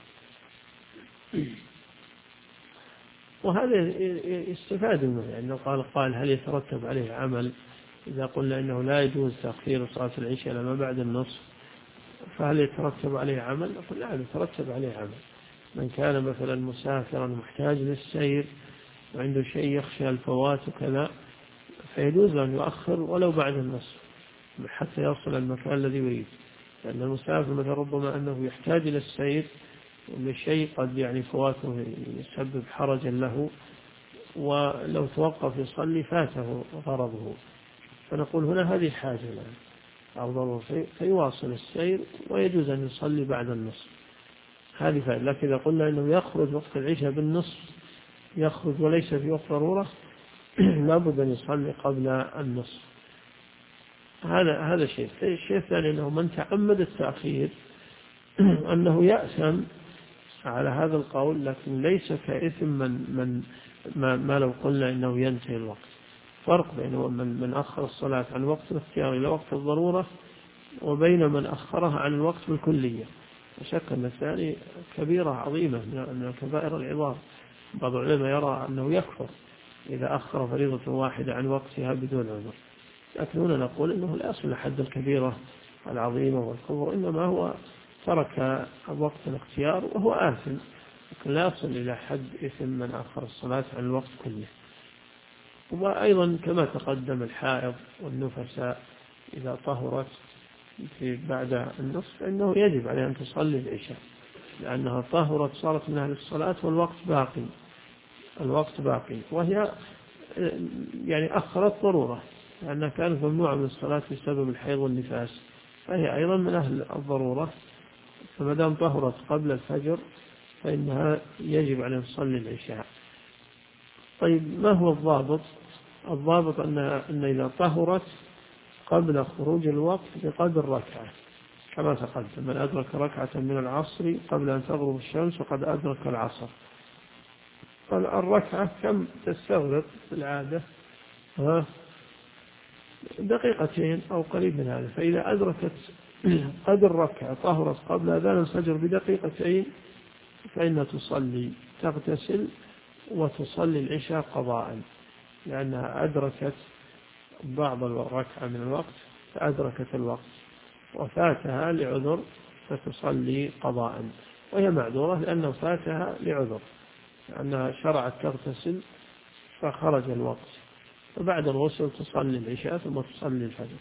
وهذا يستفاد منه، يعني قال هل يترتب عليه عمل إذا قلنا إنه لا يجوز تأخير صلاة العشاء لما بعد النصف، فهل يترتب عليه عمل؟ أقول لا، يترتب عليه عمل. من كان مثلا مسافرا محتاج للسير وعنده شيء يخشى الفوات وكذا فيجوز أن يؤخر ولو بعد النصف حتى يصل المكان الذي يريد، لأن المسافر مثلا ربما أنه يحتاج إلى السير لشيء قد يعني فواته يسبب حرجا له، ولو توقف يصلي فاته غرضه، فنقول هنا هذه حاجة له أو ضرورة فيواصل السير ويجوز أن يصلي بعد النصف، هذه فائدة. لكن إذا قلنا إنه يخرج وقت العشاء بالنصف يخرج وليس في وقت ضرورة لابد أن يصلي قبل النصف. هذا شيء. الشيء الثاني أنه من تعمد التأخير أنه يأثم على هذا القول، لكن ليس كإثم من ما لو قلنا إنه ينتهي الوقت. فرق بين من أخر الصلاة عن وقت الاختيار إلى وقت الضرورة وبين من أخرها عن الوقت بالكلية. شك أن الثاني كبيرة عظيمة من كبائر العظام. بعض العلماء يرى أنه يكفر إذا أخر فريضة واحدة عن وقتها بدون عذر، لكن هنا نقول إنه لا يصل لحد الكبيرة العظيمة والكفر، إنما هو ترك وقت الاختيار وهو آثم، لكن لا يصل إلى حد إثم من أخر الصلاة عن الوقت كله. وأيضا كما تقدم الحائض والنفساء إذا طهرت بعد النصف فإنه يجب عليها أن تصلي العشاء، لأنها طهرت صارت من أهل الصلاة والوقت باقي، وهي يعني أخرت ضرورة لأنها كانت ممنوعة من الصلاة بسبب الحيض والنفاس، فهي أيضا من أهل الضرورة، فما دام طهرت قبل الفجر فإنها يجب عليها أن تصلي العشاء. طيب ما هو الضابط؟ الضابط أن إذا طهرت قبل خروج الوقت بقدر ركعة كما تقدم، من أدرك ركعة من العصر قبل أن تغرب الشمس وقد أدرك العصر. فالركعة كم تستغرق في العادة؟ دقيقتين أو قريب من هذا، فإذا أدركت قدر ركعة طهرت قبل أذان الفجر بدقيقتين فإنها تصلي، تغتسل وتصلي العشاء قضاء، لأنها أدركت بعض الركعة من الوقت فأدركت الوقت وفاتها لعذر فتصلي قضاء، وهي معذورة لأنه فاتها لعذر. أنها شرعت تغتسل فخرج الوقت، فبعد الغسل تصلي العشاء ثم تصلي الفجر.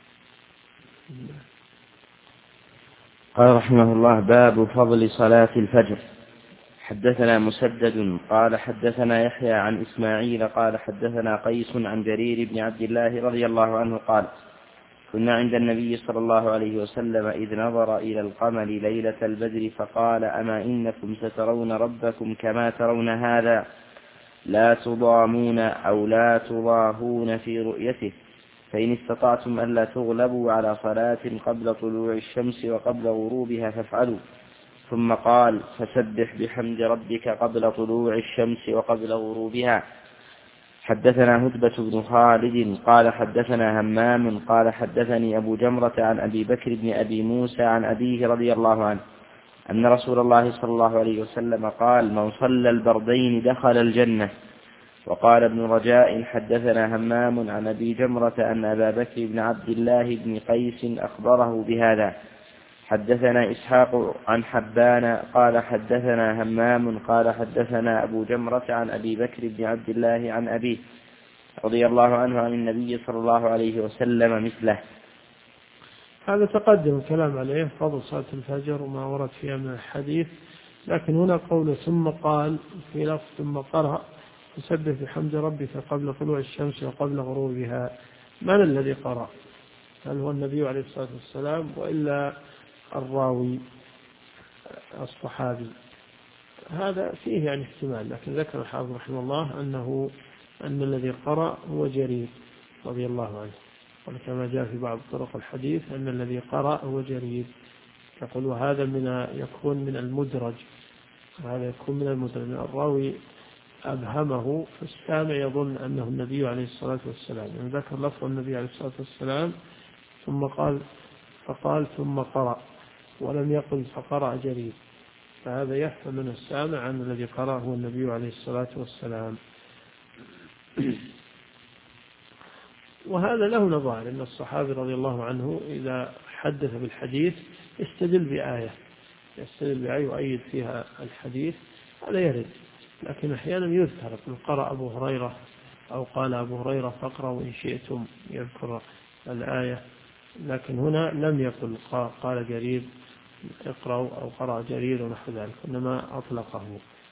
قال رحمه الله: باب فضل صلاة الفجر. حدثنا مسدد قال حدثنا يحيى عن إسماعيل قال حدثنا قيس عن جرير بن عبد الله رضي الله عنه قال: كنا عند النبي صلى الله عليه وسلم إذ نظر إلى القمر ليلة البدر فقال: أما إنكم سترون ربكم كما ترون هذا، لا تضامون أو لا تضاهون في رؤيته، فإن استطعتم ألا تغلبوا على صلاة قبل طلوع الشمس وقبل غروبها فافعلوا. ثم قال: فسبح بحمد ربك قبل طلوع الشمس وقبل غروبها. حدثنا هدبة بن خالد قال حدثنا همام قال حدثني أبو جمرة عن أبي بكر بن أبي موسى عن أبيه رضي الله عنه أن رسول الله صلى الله عليه وسلم قال: من صلى البردين دخل الجنة. وقال ابن رجاء حدثنا همام عن أبي جمرة أن أبا بكر بن عبد الله بن قيس أخبره بهذا. حدثنا إسحاق عن حبان قال حدثنا همام قال حدثنا أبو جمرة عن أبي بكر بن عبد الله عن أبيه رضي الله عنه عن النبي صلى الله عليه وسلم مثله. هذا تقدم الكلام عليه فضل صلاة الفجر وما ورد فيها من الحديث، لكن هنا قوله ثم قال في لفظ ثم قرأ: فسبح بحمد ربك قبل طلوع الشمس وقبل غروبها. من الذي قرأ؟ هل هو النبي عليه الصلاة والسلام وإلا الراوي الصحابي؟ هذا فيه يعني احتمال، لكن ذكر الحافظ رحمه الله أن الذي قرأ هو جرير رضي الله عنه، وكما جاء في بعض طرق الحديث أن الذي قرأ هو جرير. يقول وهذا يكون من المدرج، وهذا يكون من المدرج، الراوي أبهمه فالسامع يظن أنه النبي عليه الصلاة والسلام، يعني ذكر لفظ النبي عليه الصلاة والسلام ثم فقال ثم قرأ ولم يقل فقرأ جرير، فهذا يفهم من السامع أن الذي قرأ هو النبي عليه الصلاة والسلام. وهذا له نظائر، إن الصحابي رضي الله عنه إذا حدث بالحديث يستدل بآية ويؤيد فيها الحديث، هذا يرد. لكن أحيانا يذكر قرأ أبو هريرة أو قال أبو هريرة فاقرأوا إن شئتم، يذكر الآية، لكن هنا لم يقل قال جرير اقرأوا أو قرأ جرير ونحو ذلك، إنما أطلقه.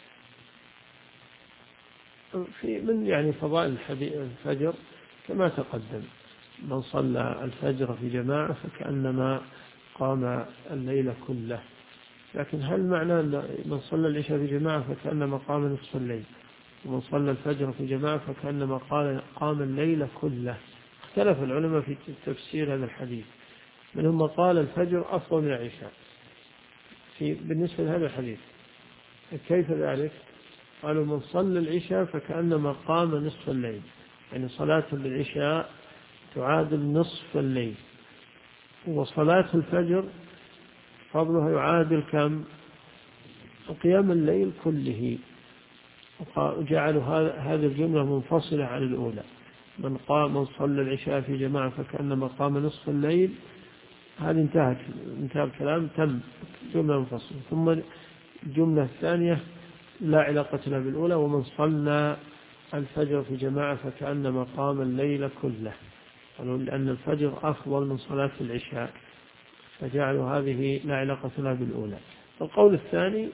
من يعني فضائل الفجر كما تقدم: من صلى الفجر في جماعة فكأنما قام الليل كله. لكن هل معنى أن من صلى العشاء في جماعة فكأنما قام نصف الليل، ومن صلى الفجر في جماعة فكأنما قام الليل كله؟ اختلف العلماء في تفسير هذا الحديث، منهم قال الفجر أفضل من العشاء بالنسبة لهذا الحديث. كيف ذلك؟ قالوا من صلى العشاء فكأنما قام نصف الليل، يعني صلاة العشاء تعادل نصف الليل، وصلاة الفجر فضلها يعادل كم؟ قيام الليل كله. وجعلوا هذه الجملة منفصلة عن الأولى: من صلى العشاء في جماعة فكأنما قام نصف الليل، هذه انتهى الكلام، تم جملة منفصلة. ثم الجملة الثانية لا علاقة لها بالأولى: ومن صلى الفجر في جماعة فكأنما قام الليل كله، قالوا لأن الفجر أفضل من صلاة العشاء، فجعلوا هذه لا علاقة لها بالأولى. القول الثاني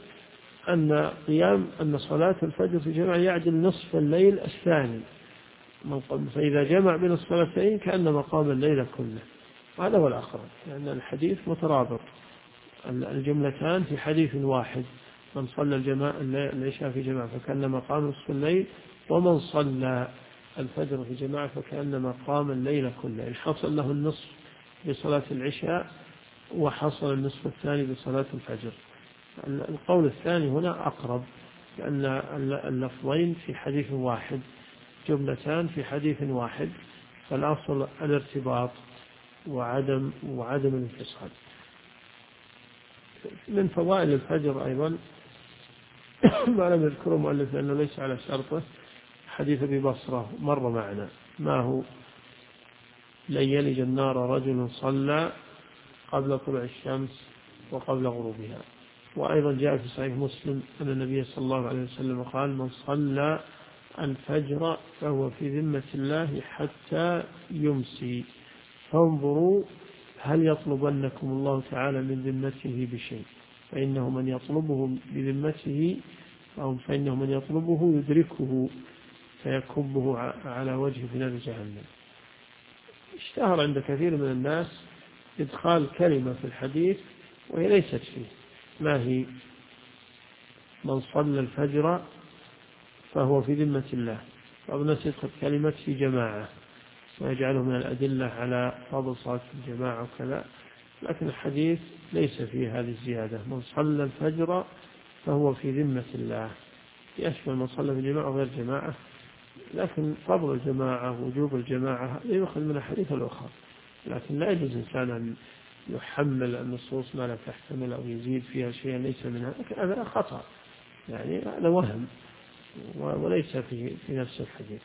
أن صلاة الفجر في جماعة يعدل نصف الليل الثاني، فإذا جمع بين الصلاتين كأنما قام الليل كله. هذا هو الأقرب، لأن الحديث مترابط، الجملتان في حديث واحد: من صلى العشاء في جماعة فكأنما قام نصف الليل، ومن صلى الفجر في جماعة فكأنما قام الليل كله، يعني حصل له النصف بصلاة العشاء وحصل النصف الثاني بصلاة الفجر. القول الثاني هنا أقرب، لأن اللفظين في حديث واحد، جملتان في حديث واحد، فالأصل الارتباط وعدم الانفصال. من فضائل الفجر أيضا ما لم يذكره مؤلف لأنه ليس على شرطه، حديث أبي بصرة مر معنا: ما هو لن يلج النار رجل صلى قبل طلوع الشمس وقبل غروبها. وأيضا جاء في صحيح مسلم أن النبي صلى الله عليه وسلم قال: من صلى الفجر فهو في ذمة الله حتى يمسي، فانظروا هل يطلبنكم الله تعالى من ذمته بشيء، فإنه من يطلبه بذمته أو فإنه من يطلبه يدركه فيكبه على وجهه في نار جهنم. اشتهر عند كثير من الناس إدخال كلمة في الحديث وهي ليست فيه. ما هي؟ من صلى الفجر فهو في ذمة الله. بعض الناس يدخل كلمة في جماعة ويجعله من الأدلة على فضل صلاة الجماعة وكذا، لكن الحديث ليس فيه هذه الزيادة. من صلى الفجر فهو في ذمة الله، يشمل من صلى في جماعة وغير جماعة، لكن فضل الجماعة ووجوب الجماعة يؤخذ من الحديث الأخرى، لكن لا يجوز إنسان أن يحمل النصوص ما لا تحتمل أو يزيد فيها شيئا ليس منها، لكن هذا خطأ، يعني هذا وهم وليس في نفس الحديث.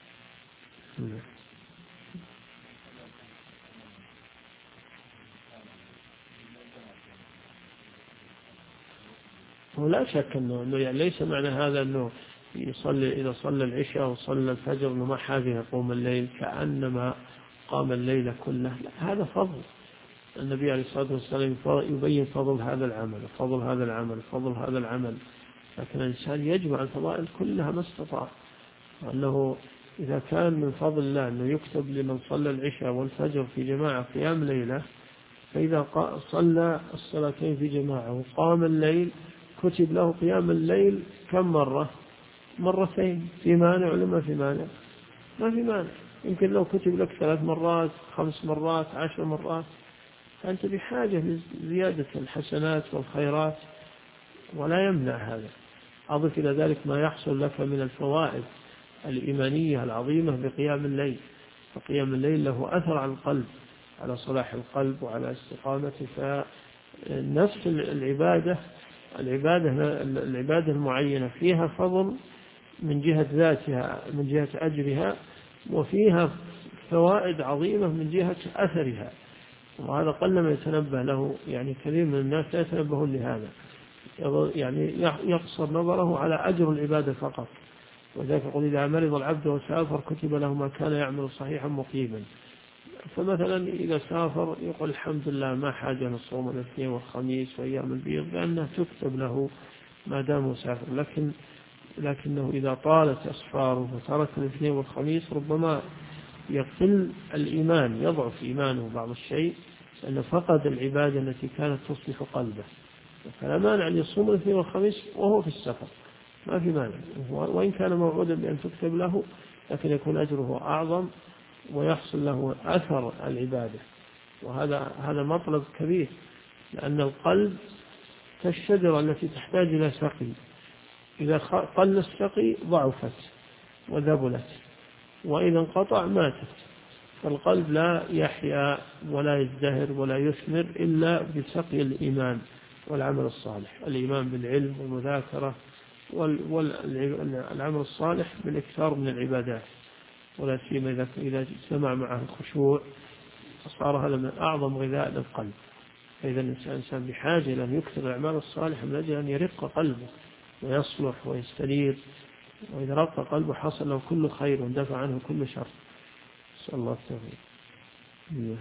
ولا شك أنه يعني ليس معنى هذا أنه يصلي إذا صلى العشاء وصلى الفجر أنه ما حاجة يقوم الليل كأنما قام الليل كله، لا، هذا فضل. النبي عليه الصلاة والسلام يبين فضل هذا العمل وفضل هذا العمل وفضل هذا العمل، لكن الإنسان يجمع الفضائل كلها ما استطاع. وأنه إذا كان من فضل الله أنه يكتب لمن صلى العشاء والفجر في جماعة قيام ليلة، فإذا صلى الصلاتين في جماعة وقام الليل كتب له قيام الليل كم مرة؟ مرتين. في مانع ولا ما في مانع؟ ما في مانع. يمكن لو كتب لك 3 مرات 5 مرات 10 مرات فأنت بحاجة لزيادة الحسنات والخيرات، ولا يمنع هذا. أضف إلى ذلك ما يحصل لك من الفوائد الإيمانية العظيمة بقيام الليل، فقيام الليل له أثر على القلب، على صلاح القلب وعلى استقامته. فنفس العبادة المعينة فيها فضل من جهة ذاتها، من جهة أجرها، وفيها فوائد عظيمة من جهة أثرها، وهذا قلما يتنبه له، يعني كثير من الناس لا يتنبهون لهذا، يعني يقصر نظره على أجر العبادة فقط. وذلك يقول: إذا مرض العبد وسافر كتب له ما كان يعمل صحيحا مقيما. فمثلا إذا سافر يقول: الحمد لله ما حاجة نصوم الاثنين والخميس وأيام البيض، لأنها تكتب له ما دام مسافر. لكنه إذا طالت أسفاره وترك الاثنين والخميس ربما يقل الإيمان، يضعف إيمانه بعض الشيء، لأنه فقد العبادة التي كانت تصلح قلبه. فلا مانع أن يصوم الاثنين والخميس وهو في السفر، ما في مانع، وإن كان موعودا بأن تكتب له، لكن يكون أجره أعظم ويحصل له أثر العبادة. وهذا مطلب كبير، لأن القلب كالشجرة التي تحتاج إلى سقي، إذا قل السقي ضعفت وذبلت، وإذا انقطع ماتت. فالقلب لا يحيا ولا يزدهر ولا يثمر إلا بسقي الإيمان والعمل الصالح، الإيمان بالعلم والمذاكرة والعمل الصالح بالإكثار من العبادات، ولا سيما إذا اجتمع معه الخشوع فصار هذا من أعظم غذاء للقلب. فإذا الإنسان بحاجة إلى أن يكثر الأعمال الصالحة من أجل أن يرق قلبه ويصلح ويستنير، وإذا رق قلبه حصل له كل خير واندفع عنه كل شر. نسأل الله التوفيق.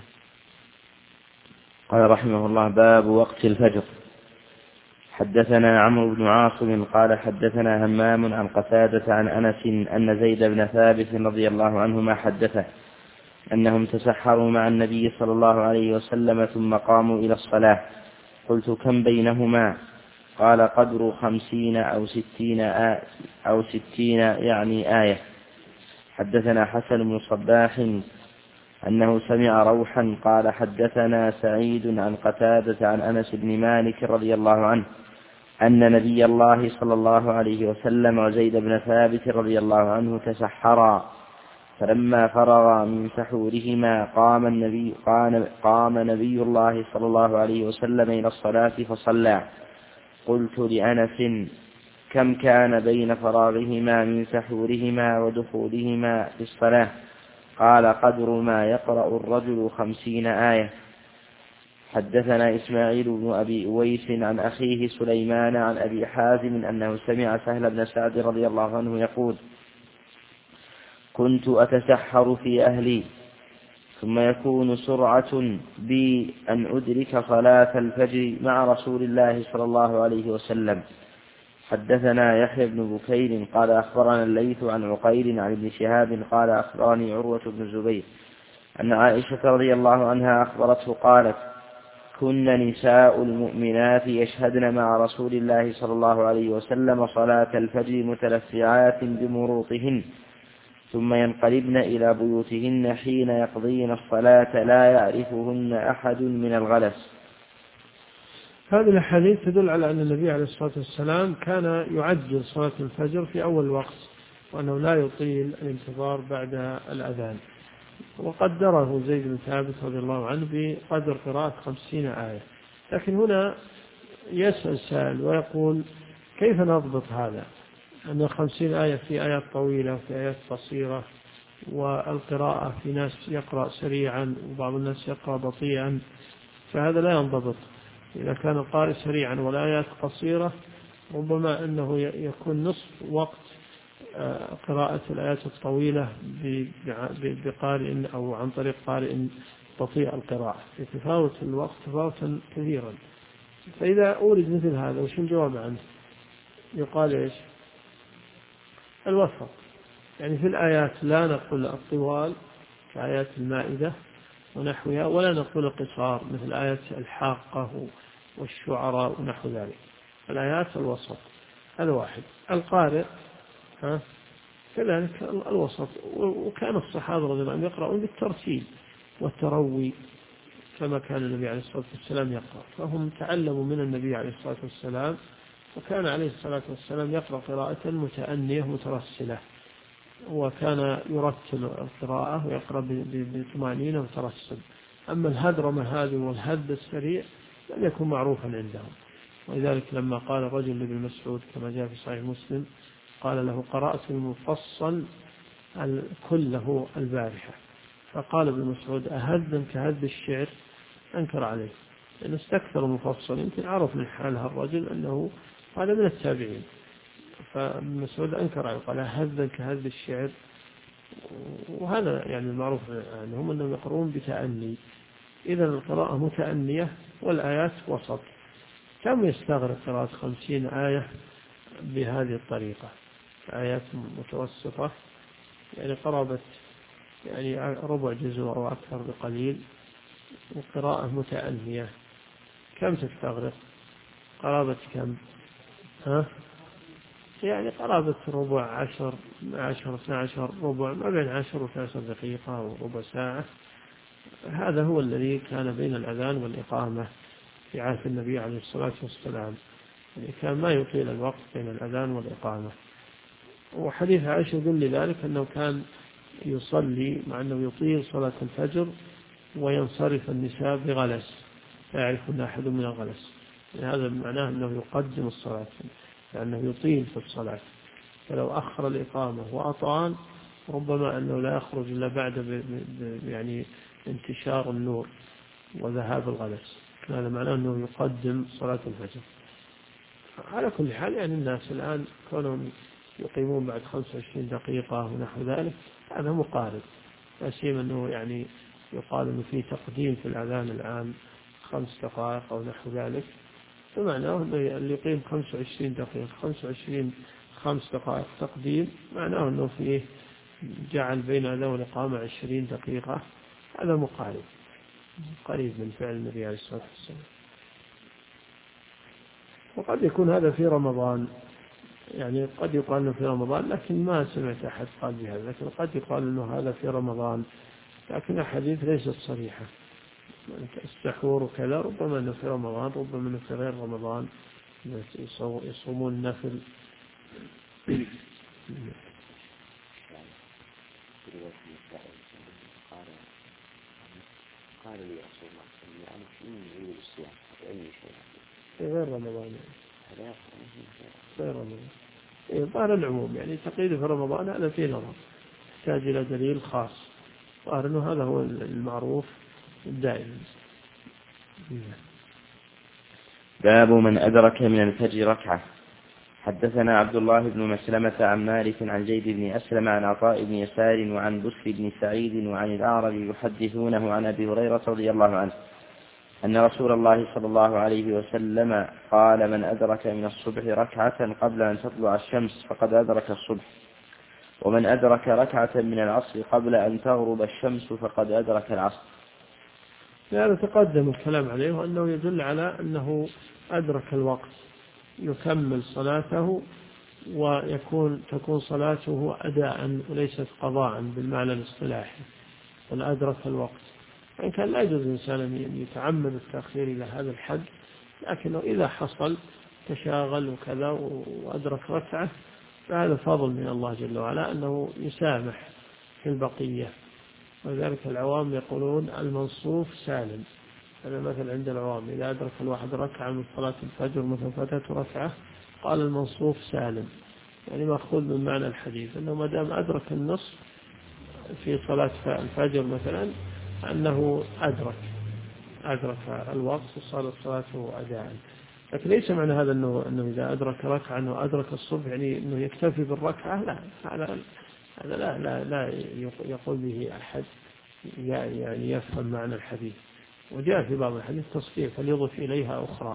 قال رحمه الله: باب وقت الفجر. حدثنا عمرو بن عاصم قال حدثنا همام عن قتادة عن أنس أن زيد بن ثابت رضي الله عنهما حدثه أنهم تسحروا مع النبي صلى الله عليه وسلم ثم قاموا إلى الصلاة. قلت: كم بينهما؟ قال: قدر 50 أو 60 يعني آية. حدثنا حسن بن صباح أنه سمع روحا قال حدثنا سعيد عن قتادة عن أنس بن مالك رضي الله عنه أن نبي الله صلى الله عليه وسلم وزيد بن ثابت رضي الله عنه تسحرا، فلما فرغ من سحورهما قام نبي الله صلى الله عليه وسلم إلى الصلاة فصلى. قلت لأنس: كم كان بين فراغهما من سحورهما ودخولهما في الصلاة؟ قال: قدر ما يقرأ الرجل 50 آية. حدثنا إسماعيل بن أبي أويس عن أخيه سليمان عن أبي حازم أنه سمع سهل بن سعد رضي الله عنه يقول: كنت أتسحر في أهلي ثم يكون سرعة بي أن أدرك صلاة الفجر مع رسول الله صلى الله عليه وسلم. حدثنا يحيى بن بكير قال أخبرنا الليث عن عقيل عن ابن شهاب قال أخبرني عروة بن الزبير أن عائشة رضي الله عنها أخبرته قالت: كن نساء المؤمنات يشهدن مع رسول الله صلى الله عليه وسلم صلاة الفجر متلفعات بمروطهن ثم ينقلبن إلى بيوتهن حين يقضين الصلاة لا يعرفهن أحد من الغلس. هذه الحديث تدل على أن النبي عليه الصلاة والسلام كان يعجل صلاة الفجر في أول وقت، وأنه لا يطيل الانتظار بعد الأذان. وقدره زيد بن ثابت رضي الله عنه بقدر قراءة 50 آية. لكن هنا يسأل سائل ويقول: كيف نضبط هذا؟ أن 50 آية في آيات طويلة وفي آيات قصيرة، والقراءة في ناس يقرأ سريعا وبعض الناس يقرأ بطيئا، فهذا لا ينضبط. إذا كان القارئ سريعا والآيات قصيرة ربما أنه يكون نصف وقت قراءة الآيات الطويلة بقارئ أو عن طريق قارئ بطيء القراءة، يتفاوت الوقت تفاوتا كثيرا. فإذا أورد مثل هذا وش الجواب عنه؟ يقال إيش؟ الوسط. يعني في الآيات لا نقول الطوال كآيات المائدة ونحوها، ولا نقول القصار مثل آيات الحاقة والشعراء ونحو ذلك. الآيات الوسط هذا واحد. القارئ كذلك الوسط. وكان الصحابة رضي الله عنهم يقرؤون بالترتيل والتروي كما كان النبي عليه الصلاة والسلام يقرأ، فهم تعلموا من النبي عليه الصلاة والسلام، وكان عليه الصلاة والسلام يقرأ قراءة متأنية مترسلة، وكان يرتل القراءة ويقرأ بطمأنينة وترسل. أما الهدرمة هذه والهد السريع لم يكن معروفا عندهم. ولذلك لما قال الرجل لابن مسعود كما جاء في صحيح مسلم قال له: قرأت المفصل كله البارحة. فقال ابن مسعود: أهد كهد الشعر؟ أنكر عليه، لأنه استكثر المفصل. يمكن عرف من حال الرجل أنه هذا من التابعين، فابن مسعود أنكر عليه قال: هذا كهذا الشعر. وهذا يعني المعروف عنهم أنهم يقرؤون بتأني. إذا القراءة متأنية والآيات وسط. كم يستغرق قراءة 50 آية بهذه الطريقة؟ آيات متوسطة يعني قرابة يعني ربع جزء أو أكثر بقليل، وقراءة متأنية كم تستغرق؟ قرابة كم؟ يعني قرابة ربع 10 12 ربع، ما بين 10 و13 دقيقة أو ربع ساعة. هذا هو الذي كان بين الأذان والإقامة في عهد النبي عليه الصلاة والسلام، يعني كان ما يطيل الوقت بين الأذان والإقامة. وحديث عائشة يدل لذلك أنه كان يصلي مع أنه يطيل صلاة الفجر وينصرف النساء بغلس لا يعرفون أحد من الغلس. يعني هذا معناه أنه يقدم الصلاة لأنه يطيل في الصلاة، فلو أخر الإقامة وأطال ربما أنه لا يخرج إلا بعد يعني انتشار النور وذهاب الغلس. هذا معناه أنه يقدم صلاة الفجر. على كل حال يعني الناس الآن كونهم يقيمون بعد 25 دقيقة ونحو ذلك هذا مقارب، لا سيما أنه يعني يقال أنه في تقديم في الأذان الآن 5 دقائق أو نحو ذلك، فمعناه أنه اللي يقيم 25 دقيقة 5 دقائق تقديم معناه أنه فيه جعل بين أذان والإقامة 20 دقيقة. هذا مقارب قريب من فعل النبي عليه الصلاة والسلام. وقد يكون هذا في رمضان، يعني قد يقال أنه في رمضان، لكن ما سمعت أحد قال بهذا، لكن قد يقال أنه هذا في رمضان، لكن الحديث ليست صريحة. السحور وكذا ربما أنه في رمضان، ربما أنه في غير رمضان يصومون النفل. قال لي رسول الله صلى الله عليه وسلم يريد الصيام فأي شيء في غير رمضان، غير رمضان ظاهر العموم، يعني تقييد في رمضان هذا فيه نظر، يحتاج إلى دليل خاص. ظاهر أنه هذا هو المعروف الدائم. باب من أدرك من الفجر ركعة. حدثنا عبد الله بن مسلمة عن مالك عن زيد بن أسلم عن عطاء بن يسار وعن بسر بن سعيد وعن الأعرج يحدثونه عن أبي هريرة رضي الله عنه أن رسول الله صلى الله عليه وسلم قال: من أدرك من الصبح ركعة قبل أن تطلع الشمس فقد أدرك الصبح، ومن أدرك ركعة من العصر قبل أن تغرب الشمس فقد أدرك العصر. هذا تقدم الكلام عليه، وأنه يدل على أنه أدرك الوقت، يكمل صلاته تكون صلاته أداء وليست قضاء بالمعنى الاصطلاحي، بل أدرك الوقت. يعني كان لا يجوز الإنسان أن يتعمد التأخير إلى هذا الحد، لكنه إذا حصل تشاغل وكذا وأدرك ركعة فهذا فضل من الله جل وعلا أنه يسامح في البقية. وذلك العوام يقولون المنصوف سالم. هذا مثل عند العوام، إذا أدرك الواحد ركعة من صلاة الفجر مثلا فاتته ركعة قال المنصوف سالم، يعني مأخوذ من معنى الحديث أنه ما دام أدرك النصف في صلاة الفجر مثلا أنه أدرك الوقت وصارت صلاته أداء. لكن ليس معنى هذا أنه إذا أدرك ركعة أنه أدرك الصبح، يعني أنه يكتفي بالركعة، لا، هذا لا يقول به أحد يعني يفهم معنى الحديث. وجاء في بعض الحديث تصحيح فليضف إليها أخرى.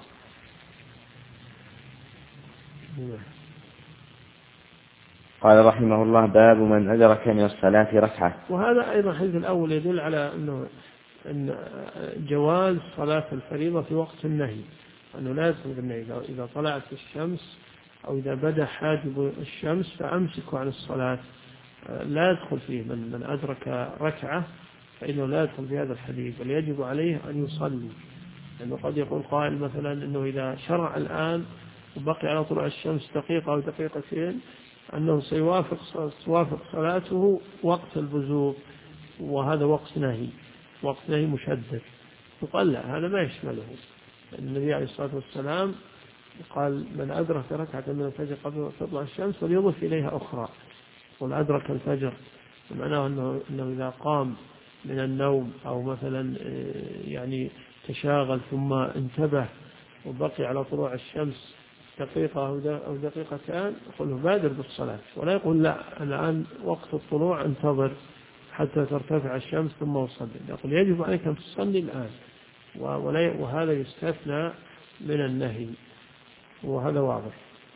قال رحمه الله: باب من أدرك من الصلاة ركعة. وهذا أيضا الحديث الأول يدل على أن جواز صلاة الفريضة في وقت النهي، أنه لا يدخل بالنهي. إذا طلعت الشمس أو إذا بدا حاجب الشمس فأمسكوا عن الصلاة، لا يدخل فيه. من أدرك ركعة فإنه لا يدخل في هذا الحديث، بل يجب عليه أن يصلي. لأنه قد يقول قائل مثلا أنه إذا شرع الآن وبقي على طلوع الشمس دقيقة أو دقيقتين أنه سيوافق صلاته وقت البزوغ، وهذا وقت نهي مشدد. وقال لا، هذا ما يشمله. النبي عليه الصلاة والسلام قال: من أدرك ركعة من الفجر قبل تطلع الشمس وليضف إليها أخرى. قل أدرك الفجر، معناه أنه إذا قام من النوم أو مثلا يعني تشاغل ثم انتبه وبقي على طلوع الشمس دقيقة أو دقيقتان، يقول له بادر بالصلاة، ولا يقول لا الآن وقت الطلوع انتظر حتى ترتفع الشمس ثم أصلي. يقول يجب عليك أن تصلي الآن، وهذا يستثنى من النهي، وهذا واضح.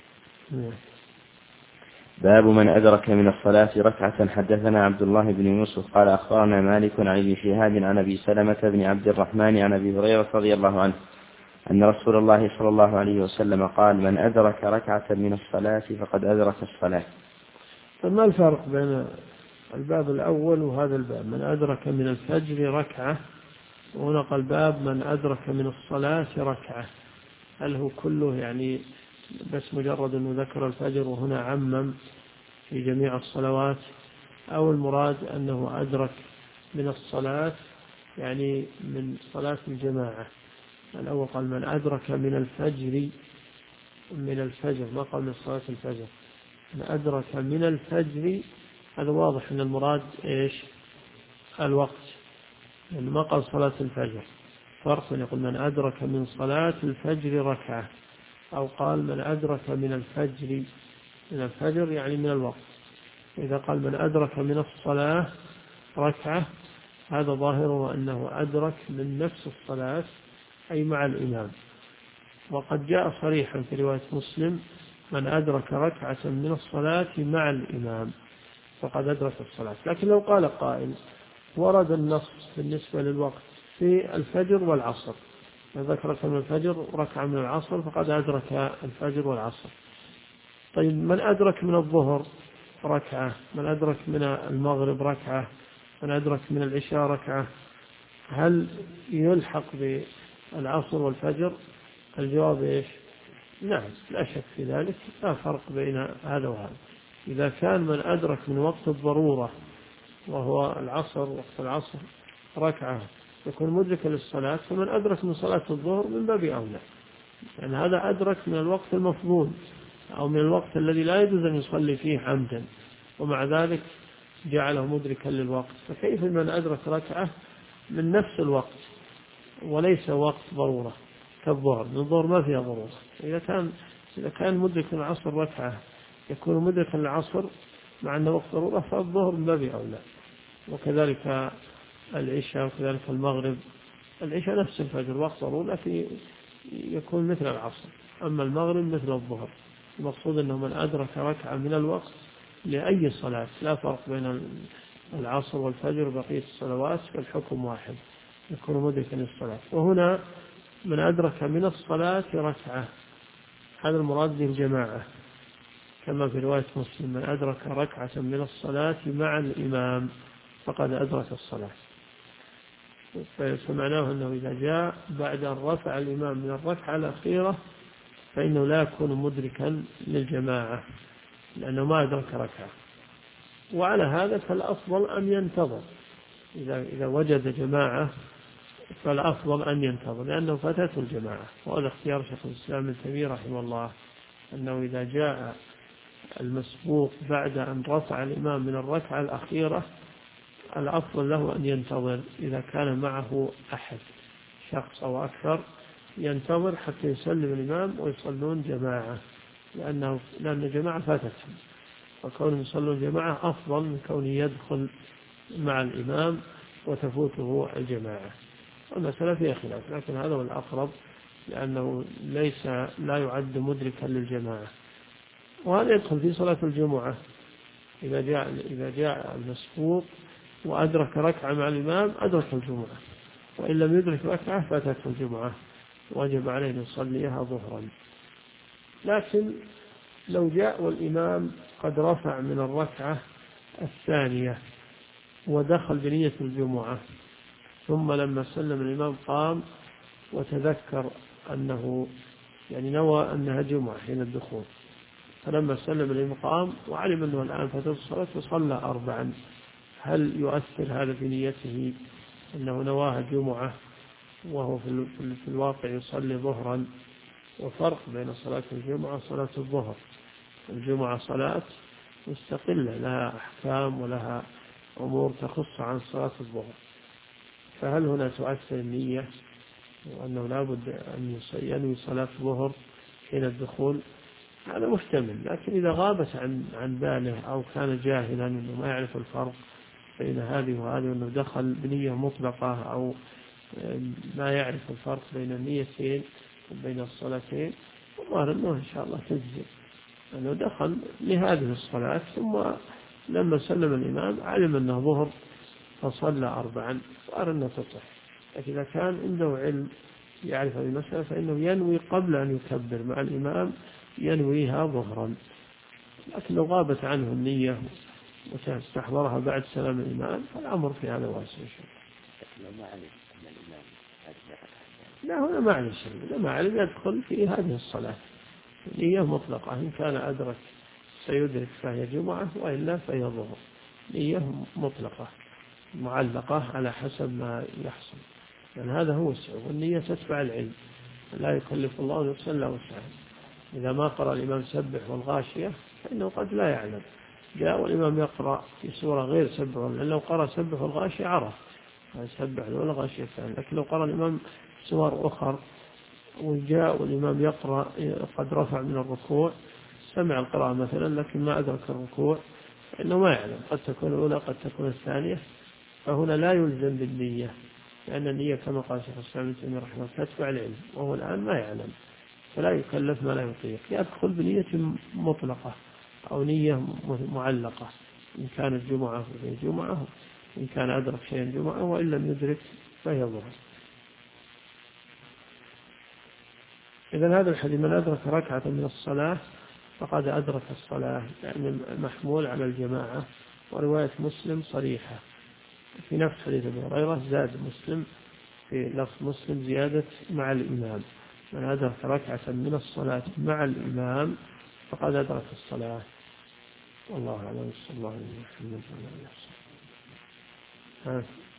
باب من أدرك من الصلاة ركعة. حدثنا عبد الله بن يوسف قال أخبرنا مالك عن ابن شهاب عن أبي سلمة بن عبد الرحمن عن أبي هريرة رضي الله عنه أن رسول الله صلى الله عليه وسلم قال: من أدرك ركعة من الصلاة فقد أدرك الصلاة. فما الفرق بين الباب الأول وهذا الباب؟ من أدرك من الفجر ركعة، ونقل الباب من أدرك من الصلاة ركعة. هل هو كله يعني بس مجرد أنه ذكر الفجر وهنا عمم في جميع الصلوات، أو المراد أنه أدرك من الصلاة يعني من صلاة الجماعة؟ الأول قال من أدرك من الفجر، ما قال من صلاة الفجر. من أدرك من الفجر، هذا واضح أن المراد إيش؟ الوقت، يعني ما قال صلاة الفجر. فرق يقول من أدرك من صلاة الفجر ركعة، أو قال من أدرك من الفجر يعني من الوقت. إذا قال من أدرك من الصلاة ركعة، هذا ظاهره أنه أدرك من نفس الصلاة أي مع الإمام. وقد جاء صريحا في رواية مسلم: من أدرك ركعة من الصلاة مع الإمام فقد أدرك الصلاة. لكن لو قال قائل: ورد النص بالنسبة للوقت في الفجر والعصر، ذكرك من الفجر ركعة من العصر فقد أدرك الفجر والعصر. طيب من أدرك من الظهر ركعة، من أدرك من المغرب ركعة، من أدرك من العشاء ركعة، هل يلحق بالعصر والفجر؟ الجواب إيش؟ نعم، لا شك في ذلك، لا فرق بين هذا وهذا. إذا كان من أدرك من وقت الضرورة وهو العصر، وقت العصر ركعة، يكون مدركا للصلاة، فمن أدرك من صلاة الظهر من باب أولى، يعني هذا أدرك من الوقت المفضول أو من الوقت الذي لا يجوز أن يصلي فيه عمدا، ومع ذلك جعله مدركا للوقت. فكيف من أدرك ركعة من نفس الوقت وليس وقت ضرورة كالظهر، الظهر ما فيها ضرورة. إذا كان مدرك العصر ركعة يكون مدركا العصر مع أنه وقت ضرورة، فالظهر من باب أولى. وكذلك العشاء وكذلك المغرب. العشاء نفس الفجر وقت ضرورة، لكن يكون مثل العصر. أما المغرب مثل الظهر. المقصود أنه من أدرك ركعة من الوقت لأي صلاة، لا فرق بين العصر والفجر وبقية الصلوات، فالحكم واحد، يكون مدركا للصلاة. وهنا من أدرك من الصلاة ركعة، هذا المراد بالجماعة، كما في رواية مسلم: من أدرك ركعة من الصلاة مع الإمام فقد أدرك الصلاة. فمعناه أنه إذا جاء بعد أن رفع الإمام من الركعة الأخيرة فإنه لا يكون مدركا للجماعة، لأنه ما أدرك ركعة. وعلى هذا فالأفضل أن ينتظر، إذا وجد جماعة فالأفضل أن ينتظر، لأنه فاتته الجماعة. وهذا اختيار شيخ الإسلام ابن تيمية رحمه الله، أنه إذا جاء المسبوق بعد أن رفع الإمام من الركعة الأخيرة الأفضل له أن ينتظر، إذا كان معه أحد شخص أو أكثر ينتظر حتى يسلم الإمام ويصلون جماعة، لأن الجماعة فاتتهم، وكون يصلون جماعة أفضل من كون يدخل مع الإمام وتفوته الجماعة. والمسألة فيها خلاف، لكن هذا هو الأقرب، لأنه لا يعد مدركا للجماعة. وهذا يدخل في صلاة الجمعة، إذا جاء المسبوق وأدرك ركعة مع الإمام أدرك الجمعة، وإن لم يدرك ركعة فاتته الجمعة، وجب عليه أن يصليها ظهرا. لكن لو جاء والإمام قد رفع من الركعة الثانية ودخل بنية الجمعة، ثم لما سلم الإمام قام وتذكر أنه نوى أنها جمعة حين الدخول، فلما سلم الإمام قام وعلم أنه الآن فاتت الصلاة وصلى 4، هل يؤثر هذا في نيته أنه نواها جمعة وهو في الواقع يصلي ظهرا؟ وفرق بين صلاة الجمعة وصلاة الظهر. الجمعة صلاة مستقلة لها أحكام ولها أمور تخص عن صلاة الظهر، فهل هنا تؤثر النية وأنه لا بد أن ينوي صلاة الظهر حين الدخول؟ هذا محتمل، لكن إذا غابت عن باله أو كان جاهلا أنه ما يعرف الفرق بين هذه وهذه، وأنه دخل بنية مطلقة أو ما يعرف الفرق بين النيتين وبين الصلاتين، والله أنه إن شاء الله تجزي، أنه دخل لهذه الصلاة ثم لما سلم الإمام علم أنه ظهر فصلى 4 وأرى أنه تصح. لكن إذا كان عنده علم يعرف هذه المسألة فإنه ينوي قبل أن يكبر مع الإمام، ينويها ظهرا. لكن لو غابت عنه النية وتستحضرها بعد سلام الإمام فالأمر في هذا واسع. لا هنا ما عليه شيء، لا ما عليه، يدخل في هذه الصلاة نية مطلقة، إن كان أدرك سيدرك فهي جمعة، وإلا فهي ظهر، نية مطلقة معلقة على حسب ما يحصل، لأن هذا هو السبب، والنية تتبع العلم، لا يكلف الله نفسا إلا وسعها. إذا ما قرأ الإمام سبح والغاشية فإنه قد لا يعلم، جاء والإمام يقرأ في سورة غير سبح، لأن لو قرأ سبح والغاشية عرف سبح ولا غاشية ثانية. لكن لو قرأ الإمام سور أخر وجاء والإمام يقرأ قد رفع من الركوع، سمع القراءة مثلا لكن ما أدرك الركوع، فإنه ما يعلم، قد تكون الأولى قد تكون الثانية، فهنا لا يلزم بالنية، لأن النية كما قال شيخ الإسلام ابن تيمية رحمه الله تتبع العلم، وهو الآن ما يعلم، فلا يكلف ما لا يطيق، يدخل بنية مطلقة أو نية معلقة، إن كانت جمعة فهي جمعة، إن كان أدرك شيئا جمعة، وإن لم يدرك فهي ظهر. إذن هذا الحديث: من أدرك ركعة من الصلاة فقد أدرك الصلاة، يعني محمول على الجماعة. ورواية مسلم صريحة في نفس حديث أبي هريرة، زاد مسلم في لفظ مسلم زيادة مع الإمام: من أدرك ركعة من الصلاة مع الإمام فقد أدرك الصلاة. والله أعلم. صلى الله عليه وسلم.